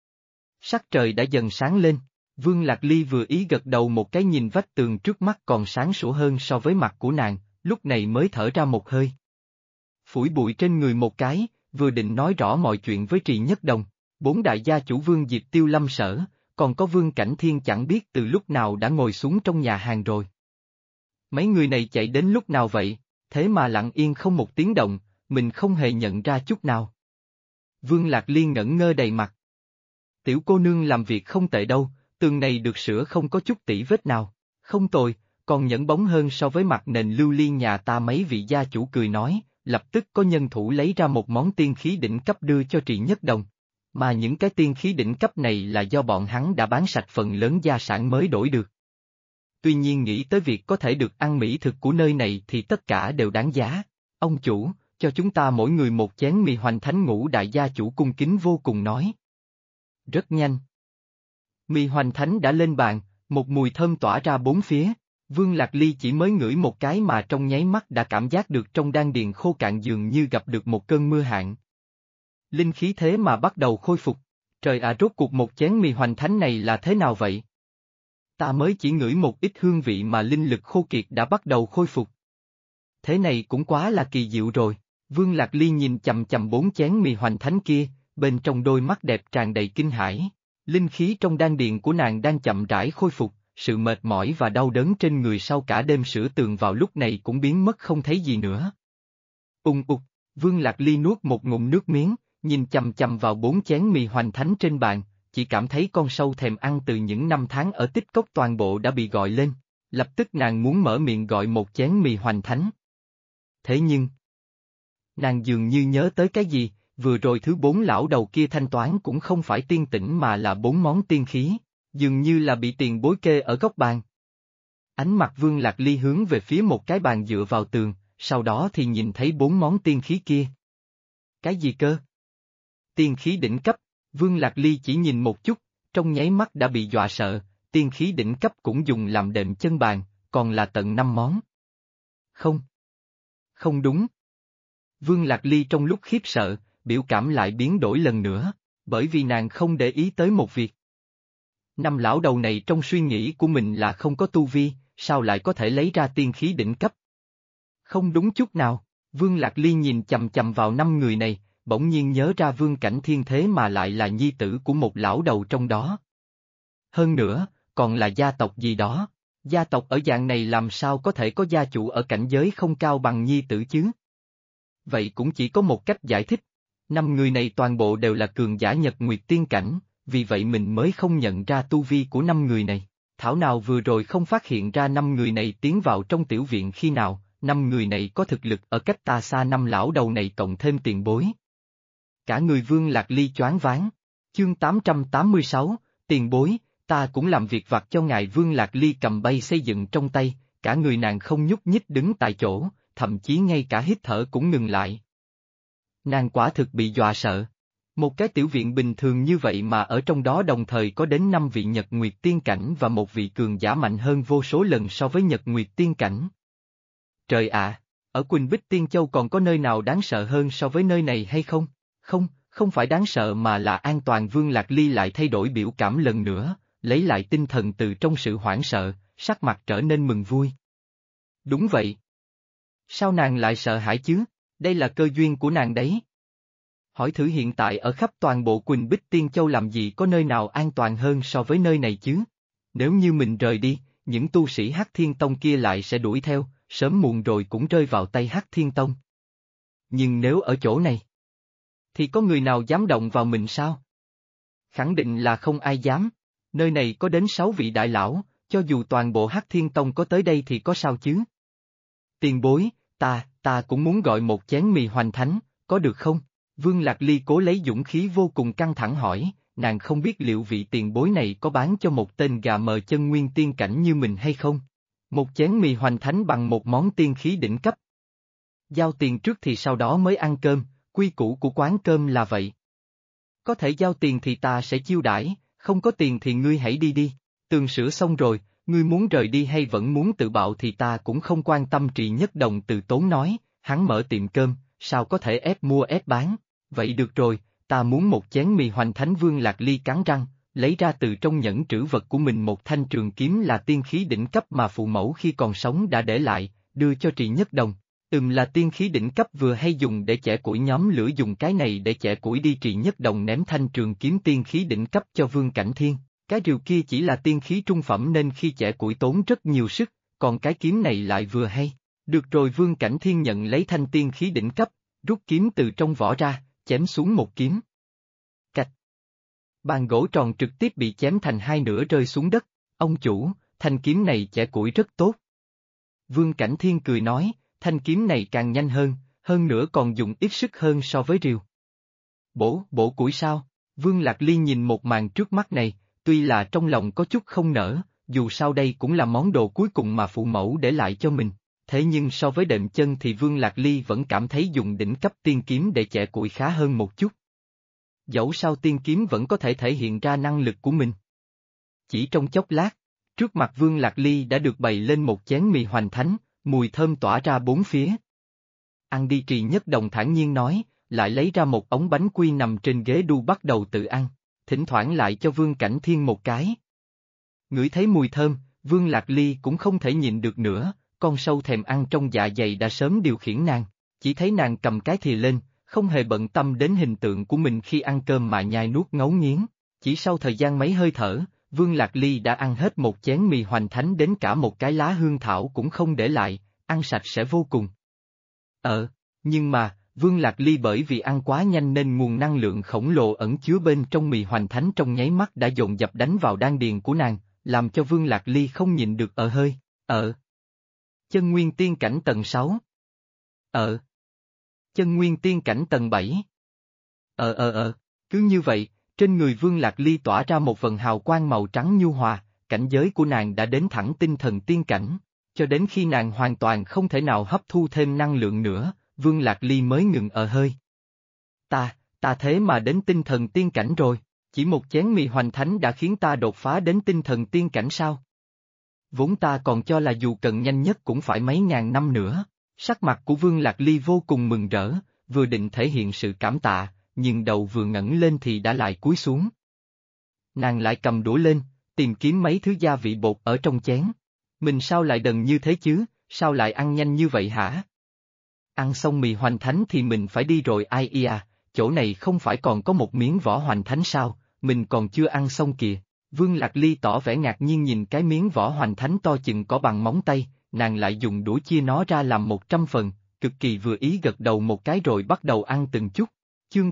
Sắc trời đã dần sáng lên, Vương Lạc Ly vừa ý gật đầu một cái nhìn vách tường trước mắt còn sáng sủa hơn so với mặt của nàng, lúc này mới thở ra một hơi. Phủi bụi trên người một cái, vừa định nói rõ mọi chuyện với Trì Nhất Đồng, 4 đại gia chủ Vương Diệp Tiêu Lâm Sở, còn có Vương Cảnh Thiên chẳng biết từ lúc nào đã ngồi xuống trong nhà hàng rồi. Mấy người này chạy đến lúc nào vậy, thế mà lặng yên không một tiếng động, mình không hề nhận ra chút nào. Vương Lạc Liên ngẩn ngơ đầy mặt. Tiểu cô nương làm việc không tệ đâu, tường này được sửa không có chút tỉ vết nào, không tồi, còn nhẫn bóng hơn so với mặt nền lưu ly nhà ta. Mấy vị gia chủ cười nói, lập tức có nhân thủ lấy ra một món tiên khí đỉnh cấp đưa cho Trì Nhất Đồng. Mà những cái tiên khí đỉnh cấp này là do bọn hắn đã bán sạch phần lớn gia sản mới đổi được. Tuy nhiên nghĩ tới việc có thể được ăn mỹ thực của nơi này thì tất cả đều đáng giá. Ông chủ, cho chúng ta mỗi người một chén mì hoành thánh. Ngũ đại gia chủ cung kính vô cùng nói. Rất nhanh. Mì hoành thánh đã lên bàn, một mùi thơm tỏa ra bốn phía. Vương Lạc Ly chỉ mới ngửi một cái mà trong nháy mắt đã cảm giác được trong đan điền khô cạn dường như gặp được một cơn mưa hạn. Linh khí thế mà bắt đầu khôi phục. Trời ạ, rốt cuộc một chén mì hoành thánh này là thế nào vậy? Ta mới chỉ ngửi một ít hương vị mà linh lực khô kiệt đã bắt đầu khôi phục. Thế này cũng quá là kỳ diệu rồi. Vương Lạc Ly nhìn chằm chằm 4 chén mì hoành thánh kia, bên trong đôi mắt đẹp tràn đầy kinh hãi. Linh khí trong đan điền của nàng đang chậm rãi khôi phục, sự mệt mỏi và đau đớn trên người sau cả đêm sửa tường vào lúc này cũng biến mất không thấy gì nữa. Ục, Vương Lạc Ly nuốt một ngụm nước miếng, nhìn chằm chằm vào 4 chén mì hoành thánh trên bàn, chỉ cảm thấy con sâu thèm ăn từ những năm tháng ở Tích Cốc toàn bộ đã bị gọi lên, lập tức nàng muốn mở miệng gọi một chén mì hoành thánh. Thế nhưng, nàng dường như nhớ tới cái gì, vừa rồi thứ 4 lão đầu kia thanh toán cũng không phải tiên tĩnh mà là 4 món tiên khí, dường như là bị tiền bối kê ở góc bàn. Ánh mặt Vương Lạc Ly hướng về phía một cái bàn dựa vào tường, sau đó thì nhìn thấy 4 món tiên khí kia. Cái gì cơ? Tiên khí đỉnh cấp, Vương Lạc Ly chỉ nhìn một chút, trong nháy mắt đã bị dọa sợ, tiên khí đỉnh cấp cũng dùng làm đệm chân bàn, còn là tận 5 món. Không đúng. Vương Lạc Ly trong lúc khiếp sợ, biểu cảm lại biến đổi lần nữa, bởi vì nàng không để ý tới một việc. 5 lão đầu này trong suy nghĩ của mình là không có tu vi, sao lại có thể lấy ra tiên khí đỉnh cấp? Không đúng chút nào, Vương Lạc Ly nhìn chằm chằm vào 5 người này, bỗng nhiên nhớ ra Vương Cảnh Thiên thế mà lại là nhi tử của một lão đầu trong đó. Hơn nữa, còn là gia tộc gì đó, gia tộc ở dạng này làm sao có thể có gia chủ ở cảnh giới không cao bằng nhi tử chứ? Vậy cũng chỉ có một cách giải thích, 5 người này toàn bộ đều là cường giả Nhật Nguyệt tiên cảnh, vì vậy mình mới không nhận ra tu vi của 5 người này. Thảo nào vừa rồi không phát hiện ra 5 người này tiến vào trong tiểu viện khi nào, 5 người này có thực lực ở cách ta xa 5 lão đầu này cộng thêm tiền bối. Cả người Vương Lạc Ly choáng váng. Chương 886, tiền bối, ta cũng làm việc vặt cho ngài. Vương Lạc Ly cầm bay xây dựng trong tay, cả người nàng không nhúc nhích đứng tại chỗ, thậm chí ngay cả hít thở cũng ngừng lại. Nàng quả thực bị dọa sợ. Một cái tiểu viện bình thường như vậy mà ở trong đó đồng thời có đến 5 vị Nhật Nguyệt tiên cảnh và một vị cường giả mạnh hơn vô số lần so với Nhật Nguyệt tiên cảnh. Trời ạ, ở Quỳnh Bích Tiên Châu còn có nơi nào đáng sợ hơn so với nơi này hay không? Không phải đáng sợ mà là an toàn. Vương Lạc Ly lại thay đổi biểu cảm lần nữa, lấy lại tinh thần từ trong sự hoảng sợ, sắc mặt trở nên mừng vui. Đúng vậy. Sao nàng lại sợ hãi chứ? Đây là cơ duyên của nàng đấy. Hỏi thử hiện tại ở khắp toàn bộ Quỳnh Bích Tiên Châu làm gì có nơi nào an toàn hơn so với nơi này chứ? Nếu như mình rời đi, những tu sĩ Hắc Thiên Tông kia lại sẽ đuổi theo, sớm muộn rồi cũng rơi vào tay Hắc Thiên Tông. Nhưng nếu ở chỗ này, thì có người nào dám động vào mình sao? Khẳng định là không ai dám. Nơi này có đến 6 vị đại lão, cho dù toàn bộ Hắc Thiên Tông có tới đây thì có sao chứ? Tiền bối, ta cũng muốn gọi một chén mì hoành thánh, có được không? Vương Lạc Ly cố lấy dũng khí vô cùng căng thẳng hỏi, nàng không biết liệu vị tiền bối này có bán cho một tên gà mờ chân nguyên tiên cảnh như mình hay không? Một chén mì hoành thánh bằng một món tiên khí đỉnh cấp. Giao tiền trước thì sau đó mới ăn cơm, quy củ của quán cơm là vậy. Có thể giao tiền thì ta sẽ chiêu đãi, không có tiền thì ngươi hãy đi đi. Tường sửa xong rồi, ngươi muốn rời đi hay vẫn muốn tự bạo thì ta cũng không quan tâm. Trị Nhất Đồng từ tốn nói, hắn mở tiệm cơm, sao có thể ép mua ép bán, vậy được rồi, ta muốn một chén mì hoành thánh. Vương Lạc Ly cắn răng, lấy ra từ trong nhẫn trữ vật của mình một thanh trường kiếm là tiên khí đỉnh cấp mà phụ mẫu khi còn sống đã để lại, đưa cho Trị Nhất Đồng. Là tiên khí đỉnh cấp vừa hay dùng để chẻ củi, nhóm lửa dùng cái này để chẻ củi đi. Trị Nhất Đồng ném thanh trường kiếm tiên khí đỉnh cấp cho Vương Cảnh Thiên, cái rìu kia chỉ là tiên khí trung phẩm nên khi chẻ củi tốn rất nhiều sức, còn cái kiếm này lại vừa hay. Được rồi, Vương Cảnh Thiên nhận lấy thanh tiên khí đỉnh cấp, rút kiếm từ trong vỏ ra, chém xuống một kiếm. Cạch. Bàn gỗ tròn trực tiếp bị chém thành hai nửa rơi xuống đất. Ông chủ, thanh kiếm này chẻ củi rất tốt. Vương Cảnh Thiên cười nói, thanh kiếm này càng nhanh hơn nữa còn dùng ít sức hơn so với rìu. Bổ củi sao? Vương Lạc Ly nhìn một màn trước mắt này, tuy là trong lòng có chút không nỡ, dù sao đây cũng là món đồ cuối cùng mà phụ mẫu để lại cho mình. Thế nhưng so với đệm chân thì Vương Lạc Ly vẫn cảm thấy dùng đỉnh cấp tiên kiếm để chẻ củi khá hơn một chút. Dẫu sao tiên kiếm vẫn có thể thể hiện ra năng lực của mình. Chỉ trong chốc lát, trước mặt Vương Lạc Ly đã được bày lên một chén mì hoành thánh, mùi thơm tỏa ra bốn phía. Ăn đi. Trị Nhất Đồng thản nhiên nói, lại lấy ra một ống bánh quy nằm trên ghế đu bắt đầu tự ăn, thỉnh thoảng lại cho Vương Cảnh Thiên một cái. Ngửi thấy mùi thơm, Vương Lạc Ly cũng không thể nhịn được nữa, con sâu thèm ăn trong dạ dày đã sớm điều khiển nàng, chỉ thấy nàng cầm cái thìa lên, không hề bận tâm đến hình tượng của mình khi ăn cơm mà nhai nuốt ngấu nghiến. Chỉ sau thời gian mấy hơi thở, Vương Lạc Ly đã ăn hết một chén mì hoành thánh, đến cả một cái lá hương thảo cũng không để lại, ăn sạch sẽ vô cùng. Nhưng mà, Vương Lạc Ly bởi vì ăn quá nhanh nên nguồn năng lượng khổng lồ ẩn chứa bên trong mì hoành thánh trong nháy mắt đã dồn dập đánh vào đan điền của nàng, làm cho Vương Lạc Ly không nhịn được hơi. Chân nguyên tiên cảnh tầng 6. Chân nguyên tiên cảnh tầng 7. Cứ như vậy, trên người Vương Lạc Ly tỏa ra một vầng hào quang màu trắng nhu hòa, cảnh giới của nàng đã đến thẳng tinh thần tiên cảnh, cho đến khi nàng hoàn toàn không thể nào hấp thu thêm năng lượng nữa, Vương Lạc Ly mới ngừng hơi. Ta thế mà đến tinh thần tiên cảnh rồi, chỉ một chén mì hoành thánh đã khiến ta đột phá đến tinh thần tiên cảnh sao? Vốn ta còn cho là dù cần nhanh nhất cũng phải mấy ngàn năm nữa. Sắc mặt của Vương Lạc Ly vô cùng mừng rỡ, vừa định thể hiện sự cảm tạ, nhưng đầu vừa ngẩng lên thì đã lại cúi xuống. Nàng lại cầm đũa lên, tìm kiếm mấy thứ gia vị bột ở trong chén. Mình sao lại đần như thế chứ, sao lại ăn nhanh như vậy hả? Ăn xong mì hoành thánh thì mình phải đi rồi. Ai à, chỗ này không phải còn có một miếng vỏ hoành thánh sao, mình còn chưa ăn xong kìa. Vương Lạc Ly tỏ vẻ ngạc nhiên nhìn cái miếng vỏ hoành thánh to chừng có bằng móng tay, nàng lại dùng đũa chia nó ra làm 100 phần, cực kỳ vừa ý gật đầu một cái rồi bắt đầu ăn từng chút. Chương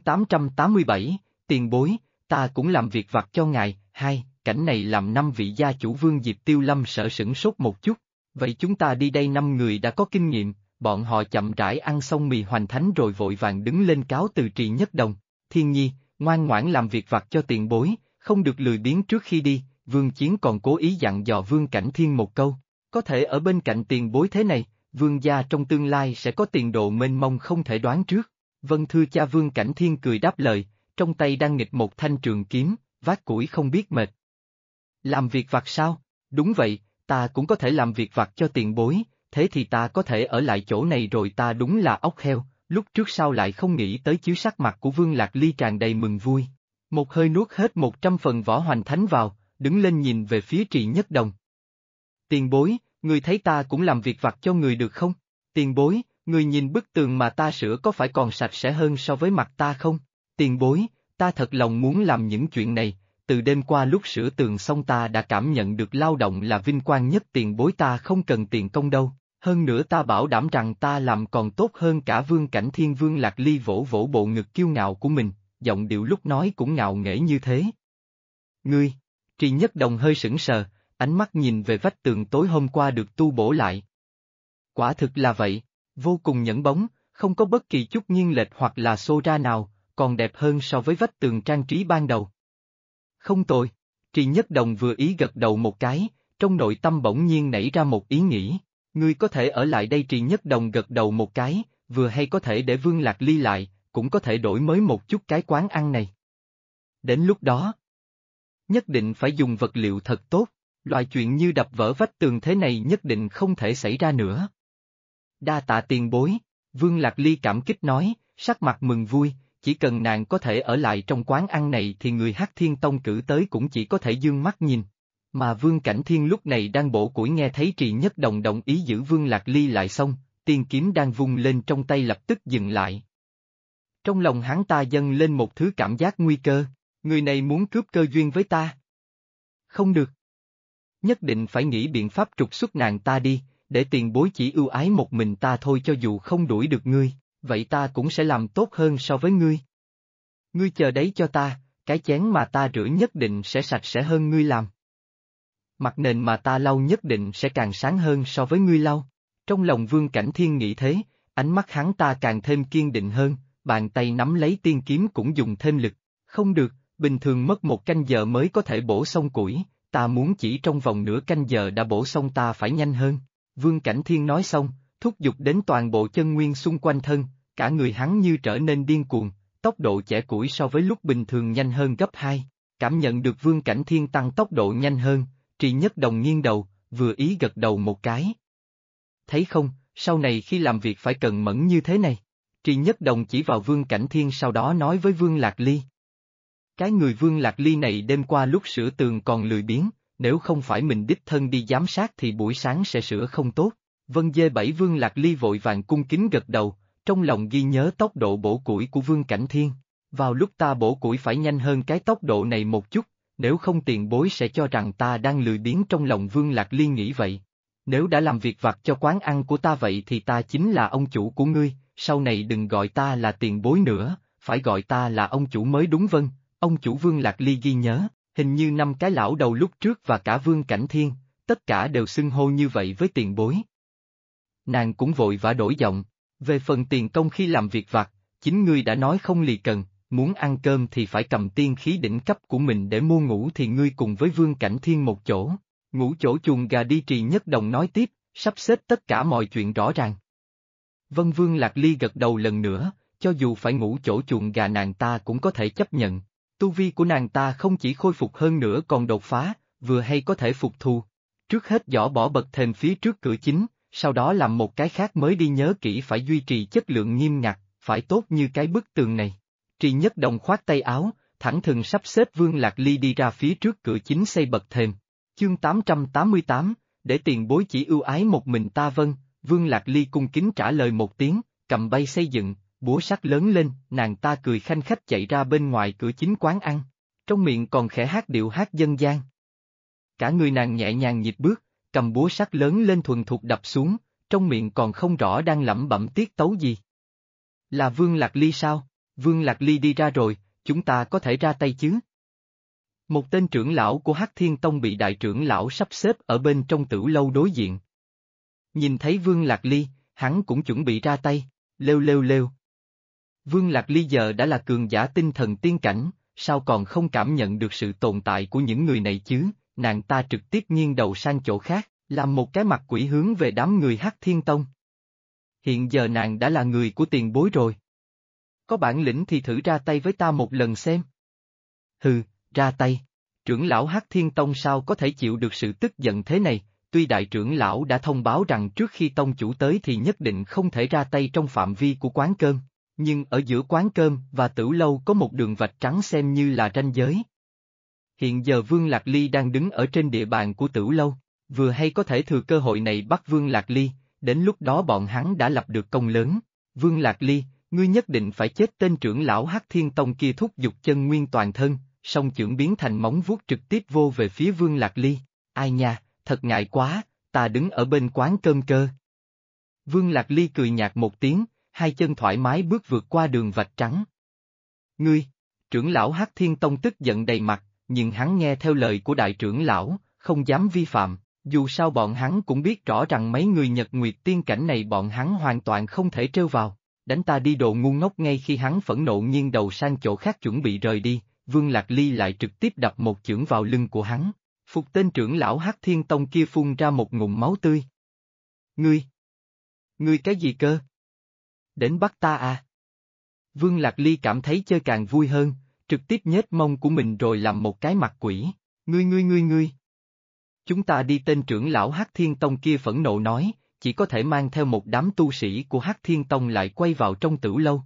887, tiền bối, ta cũng làm việc vặt cho ngài. Cảnh này làm 5 vị gia chủ Vương Diệp Tiêu Lâm sợ sửng sốt một chút. Vậy chúng ta đi đây, 5 người đã có kinh nghiệm, bọn họ chậm rãi ăn xong mì hoành thánh rồi vội vàng đứng lên cáo từ. Trị Nhất Đồng, Thiên Nhi, ngoan ngoãn làm việc vặt cho tiền bối, không được lười biếng. Trước khi đi, Vương Chiến còn cố ý dặn dò Vương Cảnh Thiên một câu, có thể ở bên cạnh tiền bối thế này, Vương gia trong tương lai sẽ có tiền đồ mênh mông không thể đoán trước. Vâng thưa cha. Vương Cảnh Thiên cười đáp lời, trong tay đang nghịch một thanh trường kiếm, vác củi không biết mệt. Làm việc vặt sao? Đúng vậy, ta cũng có thể làm việc vặt cho tiền bối, thế thì ta có thể ở lại chỗ này rồi. Ta đúng là ốc heo, lúc trước sao lại không nghĩ tới chứ. Sắc mặt của Vương Lạc Ly tràn đầy mừng vui. Một hơi nuốt hết 100 phần vỏ hoành thánh vào, đứng lên nhìn về phía Trị Nhất Đồng. Tiền bối, người thấy ta cũng làm việc vặt cho người được không? Tiền bối, người nhìn bức tường mà ta sửa có phải còn sạch sẽ hơn so với mặt ta không? Tiền bối, ta thật lòng muốn làm những chuyện này, từ đêm qua lúc sửa tường xong ta đã cảm nhận được lao động là vinh quang nhất. Tiền bối, ta không cần tiền công đâu, hơn nữa ta bảo đảm rằng ta làm còn tốt hơn cả Vương Cảnh Thiên. Vương Lạc Ly vỗ vỗ bộ ngực kiêu ngạo của mình, giọng điệu lúc nói cũng ngạo nghễ như thế. Ngươi, Trị Nhất Đồng hơi sững sờ, ánh mắt nhìn về vách tường tối hôm qua được tu bổ lại. Quả thực là vậy, vô cùng nhẫn bóng, không có bất kỳ chút nghiêng lệch hoặc là xô ra nào, còn đẹp hơn so với vách tường trang trí ban đầu. Không tồi, Trì Nhất Đồng vừa ý gật đầu một cái, trong nội tâm bỗng nhiên nảy ra một ý nghĩ, ngươi có thể ở lại đây. Trì Nhất Đồng gật đầu một cái, vừa hay có thể để Vương Lạc Ly lại, cũng có thể đổi mới một chút cái quán ăn này. Đến lúc đó, nhất định phải dùng vật liệu thật tốt, loại chuyện như đập vỡ vách tường thế này nhất định không thể xảy ra nữa. Đa tạ tiền bối, Vương Lạc Ly cảm kích nói, sắc mặt mừng vui, chỉ cần nàng có thể ở lại trong quán ăn này thì người Hắc Thiên Tông cử tới cũng chỉ có thể dương mắt nhìn. Mà Vương Cảnh Thiên lúc này đang bổ củi nghe thấy Trì Nhất Đồng đồng ý giữ Vương Lạc Ly lại xong, tiên kiếm đang vung lên trong tay lập tức dừng lại. Trong lòng hắn ta dâng lên một thứ cảm giác nguy cơ, người này muốn cướp cơ duyên với ta. Không được. Nhất định phải nghĩ biện pháp trục xuất nàng ta đi, để tiền bối chỉ ưu ái một mình ta thôi. Cho dù không đuổi được ngươi, vậy ta cũng sẽ làm tốt hơn so với ngươi. Ngươi chờ đấy cho ta, cái chén mà ta rửa nhất định sẽ sạch sẽ hơn ngươi làm. Mặt nền mà ta lau nhất định sẽ càng sáng hơn so với ngươi lau. Trong lòng Vương Cảnh Thiên nghĩ thế, ánh mắt hắn ta càng thêm kiên định hơn, bàn tay nắm lấy tiên kiếm cũng dùng thêm lực. Không được, bình thường mất 1 canh giờ mới có thể bổ xong củi, ta muốn chỉ trong vòng nửa canh giờ đã bổ xong, ta phải nhanh hơn. Vương Cảnh Thiên nói xong, thúc giục đến toàn bộ chân nguyên xung quanh thân, cả người hắn như trở nên điên cuồng, tốc độ chẻ củi so với lúc bình thường nhanh hơn gấp 2. Cảm nhận được Vương Cảnh Thiên tăng tốc độ nhanh hơn, Trì Nhất Đồng nghiêng đầu, vừa ý gật đầu một cái. Thấy không, sau này khi làm việc phải cần mẫn như thế này. Trì Nhất Đồng chỉ vào Vương Cảnh Thiên sau đó nói với Vương Lạc Ly. Cái người Vương Lạc Ly này đêm qua lúc sửa tường còn lười biếng, nếu không phải mình đích thân đi giám sát thì buổi sáng sẽ sửa không tốt. Vân dê 7 Vương Lạc Ly vội vàng cung kính gật đầu, trong lòng ghi nhớ tốc độ bổ củi của Vương Cảnh Thiên. Vào lúc ta bổ củi phải nhanh hơn cái tốc độ này một chút, nếu không tiền bối sẽ cho rằng ta đang lười biếng. Trong lòng Vương Lạc Ly nghĩ vậy. Nếu đã làm việc vặt cho quán ăn của ta vậy thì ta chính là ông chủ của ngươi, sau này đừng gọi ta là tiền bối nữa, phải gọi ta là ông chủ mới đúng. Vâng, ông chủ. Vương Lạc Ly ghi nhớ, hình như 5 cái lão đầu lúc trước và cả Vương Cảnh Thiên, tất cả đều xưng hô như vậy với tiền bối. Nàng cũng vội vã đổi giọng, về phần tiền công khi làm việc vặt, chính ngươi đã nói không lì cần, muốn ăn cơm thì phải cầm tiên khí đỉnh cấp của mình để mua. Ngủ thì ngươi cùng với Vương Cảnh Thiên một chỗ, ngủ chỗ chuồng gà đi. Trì Nhất Đồng nói tiếp, sắp xếp tất cả mọi chuyện rõ ràng. Vân. Vương Lạc Ly gật đầu lần nữa, cho dù phải ngủ chỗ chuồng gà nàng ta cũng có thể chấp nhận. Tu vi của nàng ta không chỉ khôi phục hơn nữa còn đột phá, vừa hay có thể phục thù. Trước hết dỡ bỏ bậc thềm phía trước cửa chính, sau đó làm một cái khác mới đi. Nhớ kỹ phải duy trì chất lượng nghiêm ngặt, phải tốt như cái bức tường này. Trì Nhất Đồng khoát tay áo, thẳng thừng sắp xếp Vương Lạc Ly đi ra phía trước cửa chính xây bậc thềm. Chương 888, để tiền bối chỉ ưu ái một mình ta. Vâng, Vương Lạc Ly cung kính trả lời một tiếng, cầm bay xây dựng, búa sắt lớn lên, nàng ta cười khanh khách chạy ra bên ngoài cửa chính quán ăn, trong miệng còn khẽ hát điệu hát dân gian. Cả người nàng nhẹ nhàng nhịp bước, cầm búa sắt lớn lên thuần thục đập xuống, trong miệng còn không rõ đang lẩm bẩm tiết tấu gì. Là Vương Lạc Ly sao? Vương Lạc Ly đi ra rồi, chúng ta có thể ra tay chứ? Một tên trưởng lão của Hắc Thiên Tông bị đại trưởng lão sắp xếp ở bên trong tửu lâu đối diện. Nhìn thấy Vương Lạc Ly, hắn cũng chuẩn bị ra tay, lêu lêu lêu. Vương Lạc Ly giờ đã là cường giả tinh thần tiên cảnh, sao còn không cảm nhận được sự tồn tại của những người này chứ? Nàng ta trực tiếp nghiêng đầu sang chỗ khác, làm một cái mặt quỷ hướng về đám người Hắc Thiên Tông. Hiện giờ nàng đã là người của tiền bối rồi. Có bản lĩnh thì thử ra tay với ta một lần xem. Hừ, ra tay. Trưởng lão Hắc Thiên Tông sao có thể chịu được sự tức giận thế này? Tuy đại trưởng lão đã thông báo rằng trước khi tông chủ tới thì nhất định không thể ra tay trong phạm vi của quán cơm, nhưng ở giữa quán cơm và tửu lâu có một đường vạch trắng xem như là ranh giới. Hiện giờ Vương Lạc Ly đang đứng ở trên địa bàn của tửu lâu, vừa hay có thể thừa cơ hội này bắt Vương Lạc Ly, đến lúc đó bọn hắn đã lập được công lớn. Vương Lạc Ly, ngươi nhất định phải chết. Tên trưởng lão Hắc Thiên Tông kia thúc giục chân nguyên toàn thân, song chưởng biến thành móng vuốt trực tiếp vô về phía Vương Lạc Ly. Ai nha, thật ngại quá, ta đứng ở bên quán cơm cơ. Vương Lạc Ly cười nhạt một tiếng, hai chân thoải mái bước vượt qua đường vạch trắng. Ngươi, trưởng lão Hắc Thiên Tông tức giận đầy mặt, nhưng hắn nghe theo lời của đại trưởng lão, không dám vi phạm, Dù sao bọn hắn cũng biết rõ rằng mấy người Nhật Nguyệt tiên cảnh này bọn hắn hoàn toàn không thể trêu vào. Đánh ta đi đồ ngu ngốc. Ngay khi hắn phẫn nộ nghiêng đầu sang chỗ khác chuẩn bị rời đi, Vương Lạc Ly lại trực tiếp đập một chưởng vào lưng của hắn. Phục tên trưởng lão Hắc Thiên Tông kia phun ra một ngụm máu tươi. Ngươi cái gì cơ? Đến bắt ta à? Vương Lạc Ly cảm thấy chơi càng vui hơn, trực tiếp nhếch mông của mình rồi làm một cái mặt quỷ. Ngươi. Chúng ta đi. Tên trưởng lão Hắc Thiên Tông kia phẫn nộ nói, chỉ có thể mang theo một đám tu sĩ của Hắc Thiên Tông lại quay vào trong tử lâu.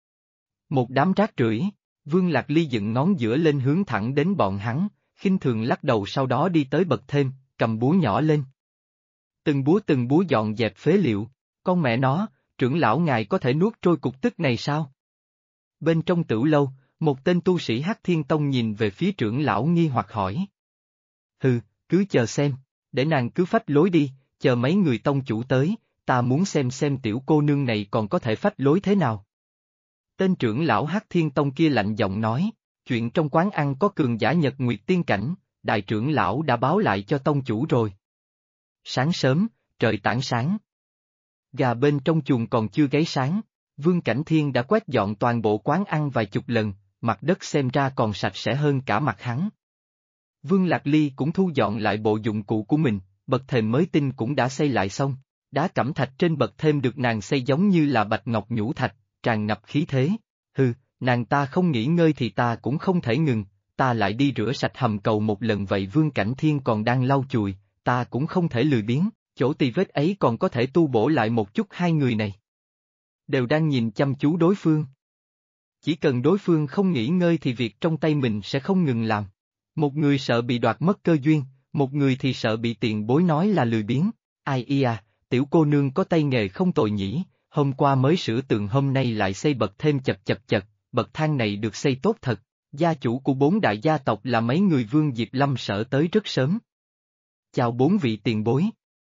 Một đám rác rưởi. Vương Lạc Ly dựng ngón giữa lên hướng thẳng đến bọn hắn, khinh thường lắc đầu sau đó đi tới bậc thềm, cầm búa nhỏ lên. Từng búa dọn dẹp phế liệu, con mẹ nó, trưởng lão ngài có thể nuốt trôi cục tức này sao? Bên trong tử lâu, một tên tu sĩ Hắc Thiên Tông nhìn về phía trưởng lão nghi hoặc hỏi. Hừ, cứ chờ xem, để nàng cứ phách lối đi, chờ mấy người tông chủ tới, ta muốn xem tiểu cô nương này còn có thể phách lối thế nào. Tên trưởng lão Hắc Thiên Tông kia lạnh giọng nói, chuyện trong quán ăn có cường giả Nhật Nguyệt tiên cảnh, đại trưởng lão đã báo lại cho tông chủ rồi. Sáng sớm, trời tảng sáng. Gà bên trong chuồng còn chưa gáy sáng, Vương Cảnh Thiên đã quét dọn toàn bộ quán ăn vài chục lần, mặt đất xem ra còn sạch sẽ hơn cả mặt hắn. Vương Lạc Ly cũng thu dọn lại bộ dụng cụ của mình, bậc thềm mới tinh cũng đã xây lại xong, đá cẩm thạch trên bậc thềm được nàng xây giống như là bạch ngọc nhũ thạch, tràn ngập khí thế. Hừ, nàng ta không nghỉ ngơi thì ta cũng không thể ngừng, ta lại đi rửa sạch hầm cầu một lần vậy. Vương Cảnh Thiên còn đang lau chùi, ta cũng không thể lười biếng, chỗ tì vết ấy còn có thể tu bổ lại một chút. Hai người này đều đang nhìn chăm chú đối phương. Chỉ cần đối phương không nghỉ ngơi thì việc trong tay mình sẽ không ngừng làm. Một người sợ bị đoạt mất cơ duyên, một người thì sợ bị tiền bối nói là lười biếng. Ai à, tiểu cô nương có tay nghề không tồi nhỉ, hôm qua mới sửa tường hôm nay lại xây bậc thêm chật, bậc thang này được xây tốt thật. Gia chủ của 4 đại gia tộc là mấy người Vương Diệp Lâm sở tới rất sớm. Chào 4 vị tiền bối.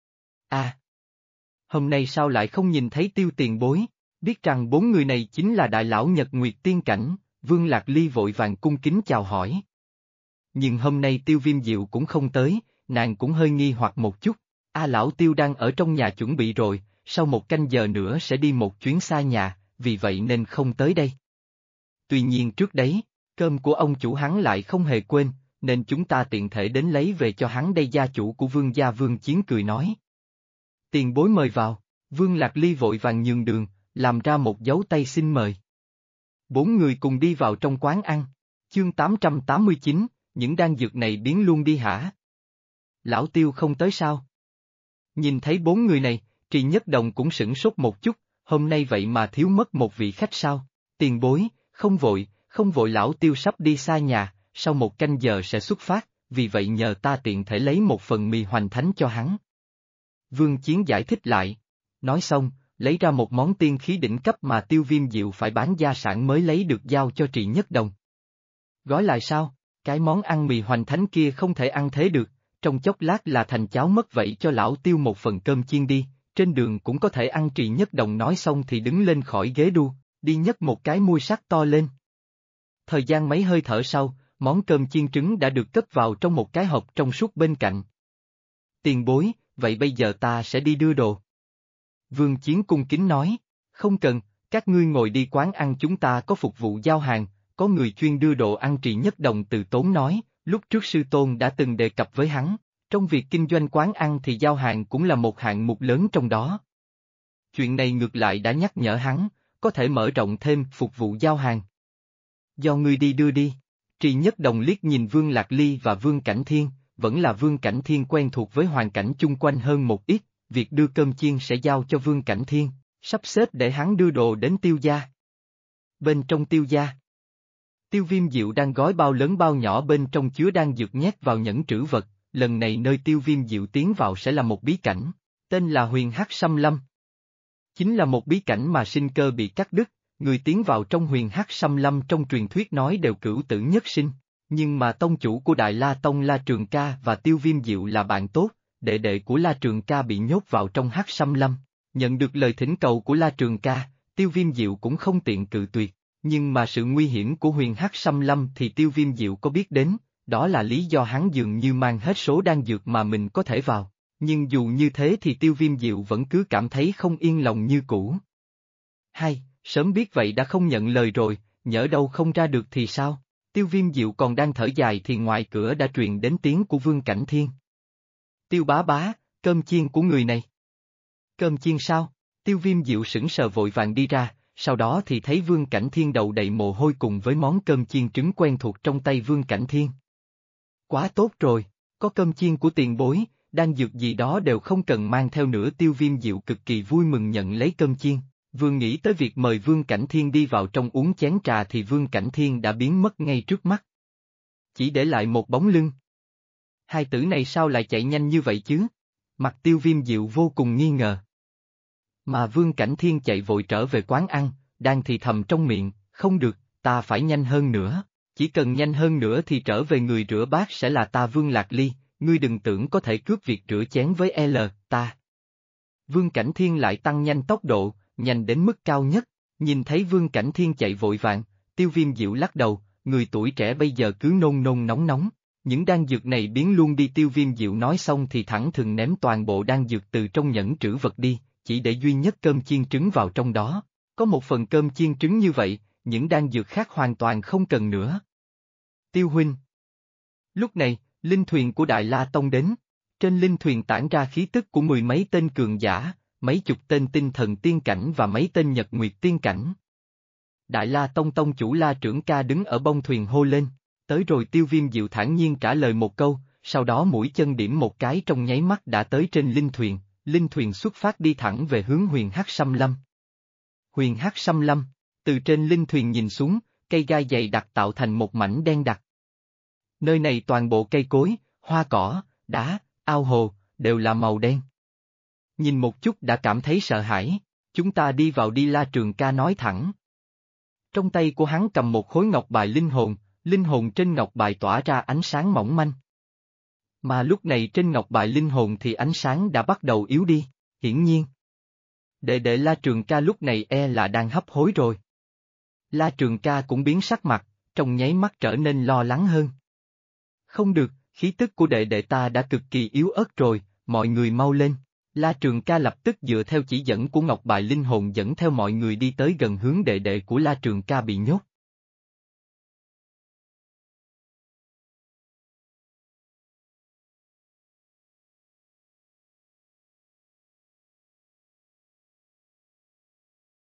À, hôm nay sao lại không nhìn thấy Tiêu tiền bối? Biết rằng 4 người này chính là đại lão Nhật Nguyệt tiên cảnh, Vương Lạc Ly vội vàng cung kính chào hỏi. Nhưng hôm nay Tiêu Viêm Diệu cũng không tới, nàng cũng hơi nghi hoặc một chút. Lão Tiêu đang ở trong nhà chuẩn bị rồi, sau một canh giờ nữa sẽ đi một chuyến xa nhà, vì vậy nên không tới đây. Tuy nhiên trước đấy, cơm của ông chủ hắn lại không hề quên, nên chúng ta tiện thể đến lấy về cho hắn đây. Gia chủ của Vương gia Vương Chiến cười nói. Tiền bối mời vào. Vương Lạc Ly vội vàng nhường đường, làm ra một dấu tay xin mời. 4 người cùng đi vào trong quán ăn. Chương 889, những đan dược này biến luôn đi hả? Lão Tiêu không tới sao? Nhìn thấy 4 người này, Trì Nhất Đồng cũng sửng sốt một chút, hôm nay vậy mà thiếu mất một vị khách sao? Tiền bối, không vội Lão Tiêu sắp đi xa nhà, sau một canh giờ sẽ xuất phát, vì vậy nhờ ta tiện thể lấy một phần mì hoành thánh cho hắn. Vương Chiến giải thích lại. Nói xong, lấy ra một món tiên khí đỉnh cấp mà Tiêu Viêm Diệu phải bán gia sản mới lấy được giao cho Trì Nhất Đồng. Gói lại sao? Cái món ăn mì hoành thánh kia không thể ăn thế được, trong chốc lát là thành cháo mất vậy cho Lão Tiêu một phần cơm chiên đi, trên đường cũng có thể ăn. Trì Nhất Đồng nói xong thì đứng lên khỏi ghế đu, đi nhấc một cái muôi sắt to lên. Thời gian mấy hơi thở sau, món cơm chiên trứng đã được cất vào trong một cái hộp trong suốt bên cạnh. Tiền bối, vậy bây giờ ta sẽ đi đưa đồ. Vương Chiến cung kính nói, không cần, các ngươi ngồi đi. Quán ăn chúng ta có phục vụ giao hàng, có người chuyên đưa đồ ăn. Trì Nhất Đồng từ tốn nói, lúc trước sư tôn đã từng đề cập với hắn, trong việc kinh doanh quán ăn thì giao hàng cũng là một hạng mục lớn trong đó. Chuyện này ngược lại đã nhắc nhở hắn, có thể mở rộng thêm phục vụ giao hàng. Do ngươi đi đưa đi. Trì Nhất Đồng liếc nhìn Vương Lạc Ly và Vương Cảnh Thiên, vẫn là Vương Cảnh Thiên quen thuộc với hoàn cảnh chung quanh hơn một ít, việc đưa cơm chiên sẽ giao cho Vương Cảnh Thiên, sắp xếp để hắn đưa đồ đến Tiêu gia. Bên trong Tiêu gia, Tiêu Viêm Diệu đang gói bao lớn bao nhỏ bên trong chứa đan dược nhét vào nhẫn trữ vật. Lần này nơi Tiêu Viêm Diệu tiến vào sẽ là một bí cảnh, tên là Huyền Hắc Sâm Lâm. Chính là một bí cảnh mà sinh cơ bị cắt đứt, người tiến vào trong Huyền Hắc Sâm Lâm trong truyền thuyết nói đều cửu tử nhất sinh, nhưng mà tông chủ của Đại La Tông La Trường Ca và Tiêu Viêm Diệu là bạn tốt, đệ đệ của La Trường Ca bị nhốt vào trong Hắc Sâm Lâm, nhận được lời thỉnh cầu của La Trường Ca, Tiêu Viêm Diệu cũng không tiện cự tuyệt, nhưng mà sự nguy hiểm của Huyền Hắc Sâm Lâm thì Tiêu Viêm Diệu có biết đến, đó là lý do hắn dường như mang hết số đan dược mà mình có thể vào. Nhưng dù như thế thì Tiêu Viêm Diệu vẫn cứ cảm thấy không yên lòng như cũ. Hai, sớm biết vậy đã không nhận lời rồi, nhỡ đâu không ra được thì sao? Tiêu Viêm Diệu còn đang thở dài thì ngoài cửa đã truyền đến tiếng của Vương Cảnh Thiên. Tiêu bá bá, cơm chiên của người này. Cơm chiên sao? Tiêu Viêm Diệu sững sờ vội vàng đi ra, sau đó thì thấy Vương Cảnh Thiên đầu đầy mồ hôi cùng với món cơm chiên trứng quen thuộc trong tay Vương Cảnh Thiên. Quá tốt rồi, có cơm chiên của tiền bối, đan dược gì đó đều không cần mang theo nữa. Tiêu Viêm Diệu cực kỳ vui mừng nhận lấy cơm chiên. Vừa nghĩ tới việc mời Vương Cảnh Thiên đi vào trong uống chén trà thì Vương Cảnh Thiên đã biến mất ngay trước mắt. Chỉ để lại một bóng lưng. Hai tử này sao lại chạy nhanh như vậy chứ? Mặt Tiêu Viêm Diệu vô cùng nghi ngờ. Mà Vương Cảnh Thiên chạy vội trở về quán ăn, đang thì thầm trong miệng, không được, ta phải nhanh hơn nữa. Chỉ cần nhanh hơn nữa thì trở về người rửa bát sẽ là ta Vương Lạc Ly, ngươi đừng tưởng có thể cướp việc rửa chén với ta. Vương Cảnh Thiên lại tăng nhanh tốc độ, nhanh đến mức cao nhất, nhìn thấy Vương Cảnh Thiên chạy vội vàng, Tiêu Viêm Diệu lắc đầu, người tuổi trẻ bây giờ cứ nôn nôn nóng nóng, những đan dược này biến luôn đi. Tiêu Viêm Diệu nói xong thì thẳng thừng ném toàn bộ đan dược từ trong nhẫn trữ vật đi, chỉ để duy nhất cơm chiên trứng vào trong đó, có một phần cơm chiên trứng như vậy, những đan dược khác hoàn toàn không cần nữa. Tiêu huynh. Lúc này, linh thuyền của Đại La Tông đến, trên linh thuyền tản ra khí tức của mười mấy tên cường giả, mấy chục tên tinh thần tiên cảnh và mấy tên nhật nguyệt tiên cảnh. Đại La Tông tông chủ La Trưởng Ca đứng ở bông thuyền hô lên, tới rồi. Tiêu Viêm Diệu thản nhiên trả lời một câu, sau đó mũi chân điểm một cái trong nháy mắt đã tới trên linh thuyền xuất phát đi thẳng về hướng Huyền Hắc Xâm Lâm. Huyền Hắc Xâm Lâm, từ trên linh thuyền nhìn xuống, cây gai dày đặc tạo thành một mảnh đen đặc. Nơi này toàn bộ cây cối, hoa cỏ, đá, ao hồ, đều là màu đen. Nhìn một chút đã cảm thấy sợ hãi, chúng ta đi vào đi. La Trường Ca nói thẳng. Trong tay của hắn cầm một khối ngọc bài linh hồn trên ngọc bài tỏa ra ánh sáng mỏng manh. Mà lúc này trên ngọc bài linh hồn thì ánh sáng đã bắt đầu yếu đi, hiển nhiên. Đệ đệ La Trường Ca lúc này là đang hấp hối rồi. La Trường Ca cũng biến sắc mặt, trong nháy mắt trở nên lo lắng hơn. Không được, khí tức của đệ đệ ta đã cực kỳ yếu ớt rồi, mọi người mau lên. La Trường Ca lập tức dựa theo chỉ dẫn của ngọc bài linh hồn dẫn theo mọi người đi tới gần hướng đệ đệ của La Trường Ca bị nhốt.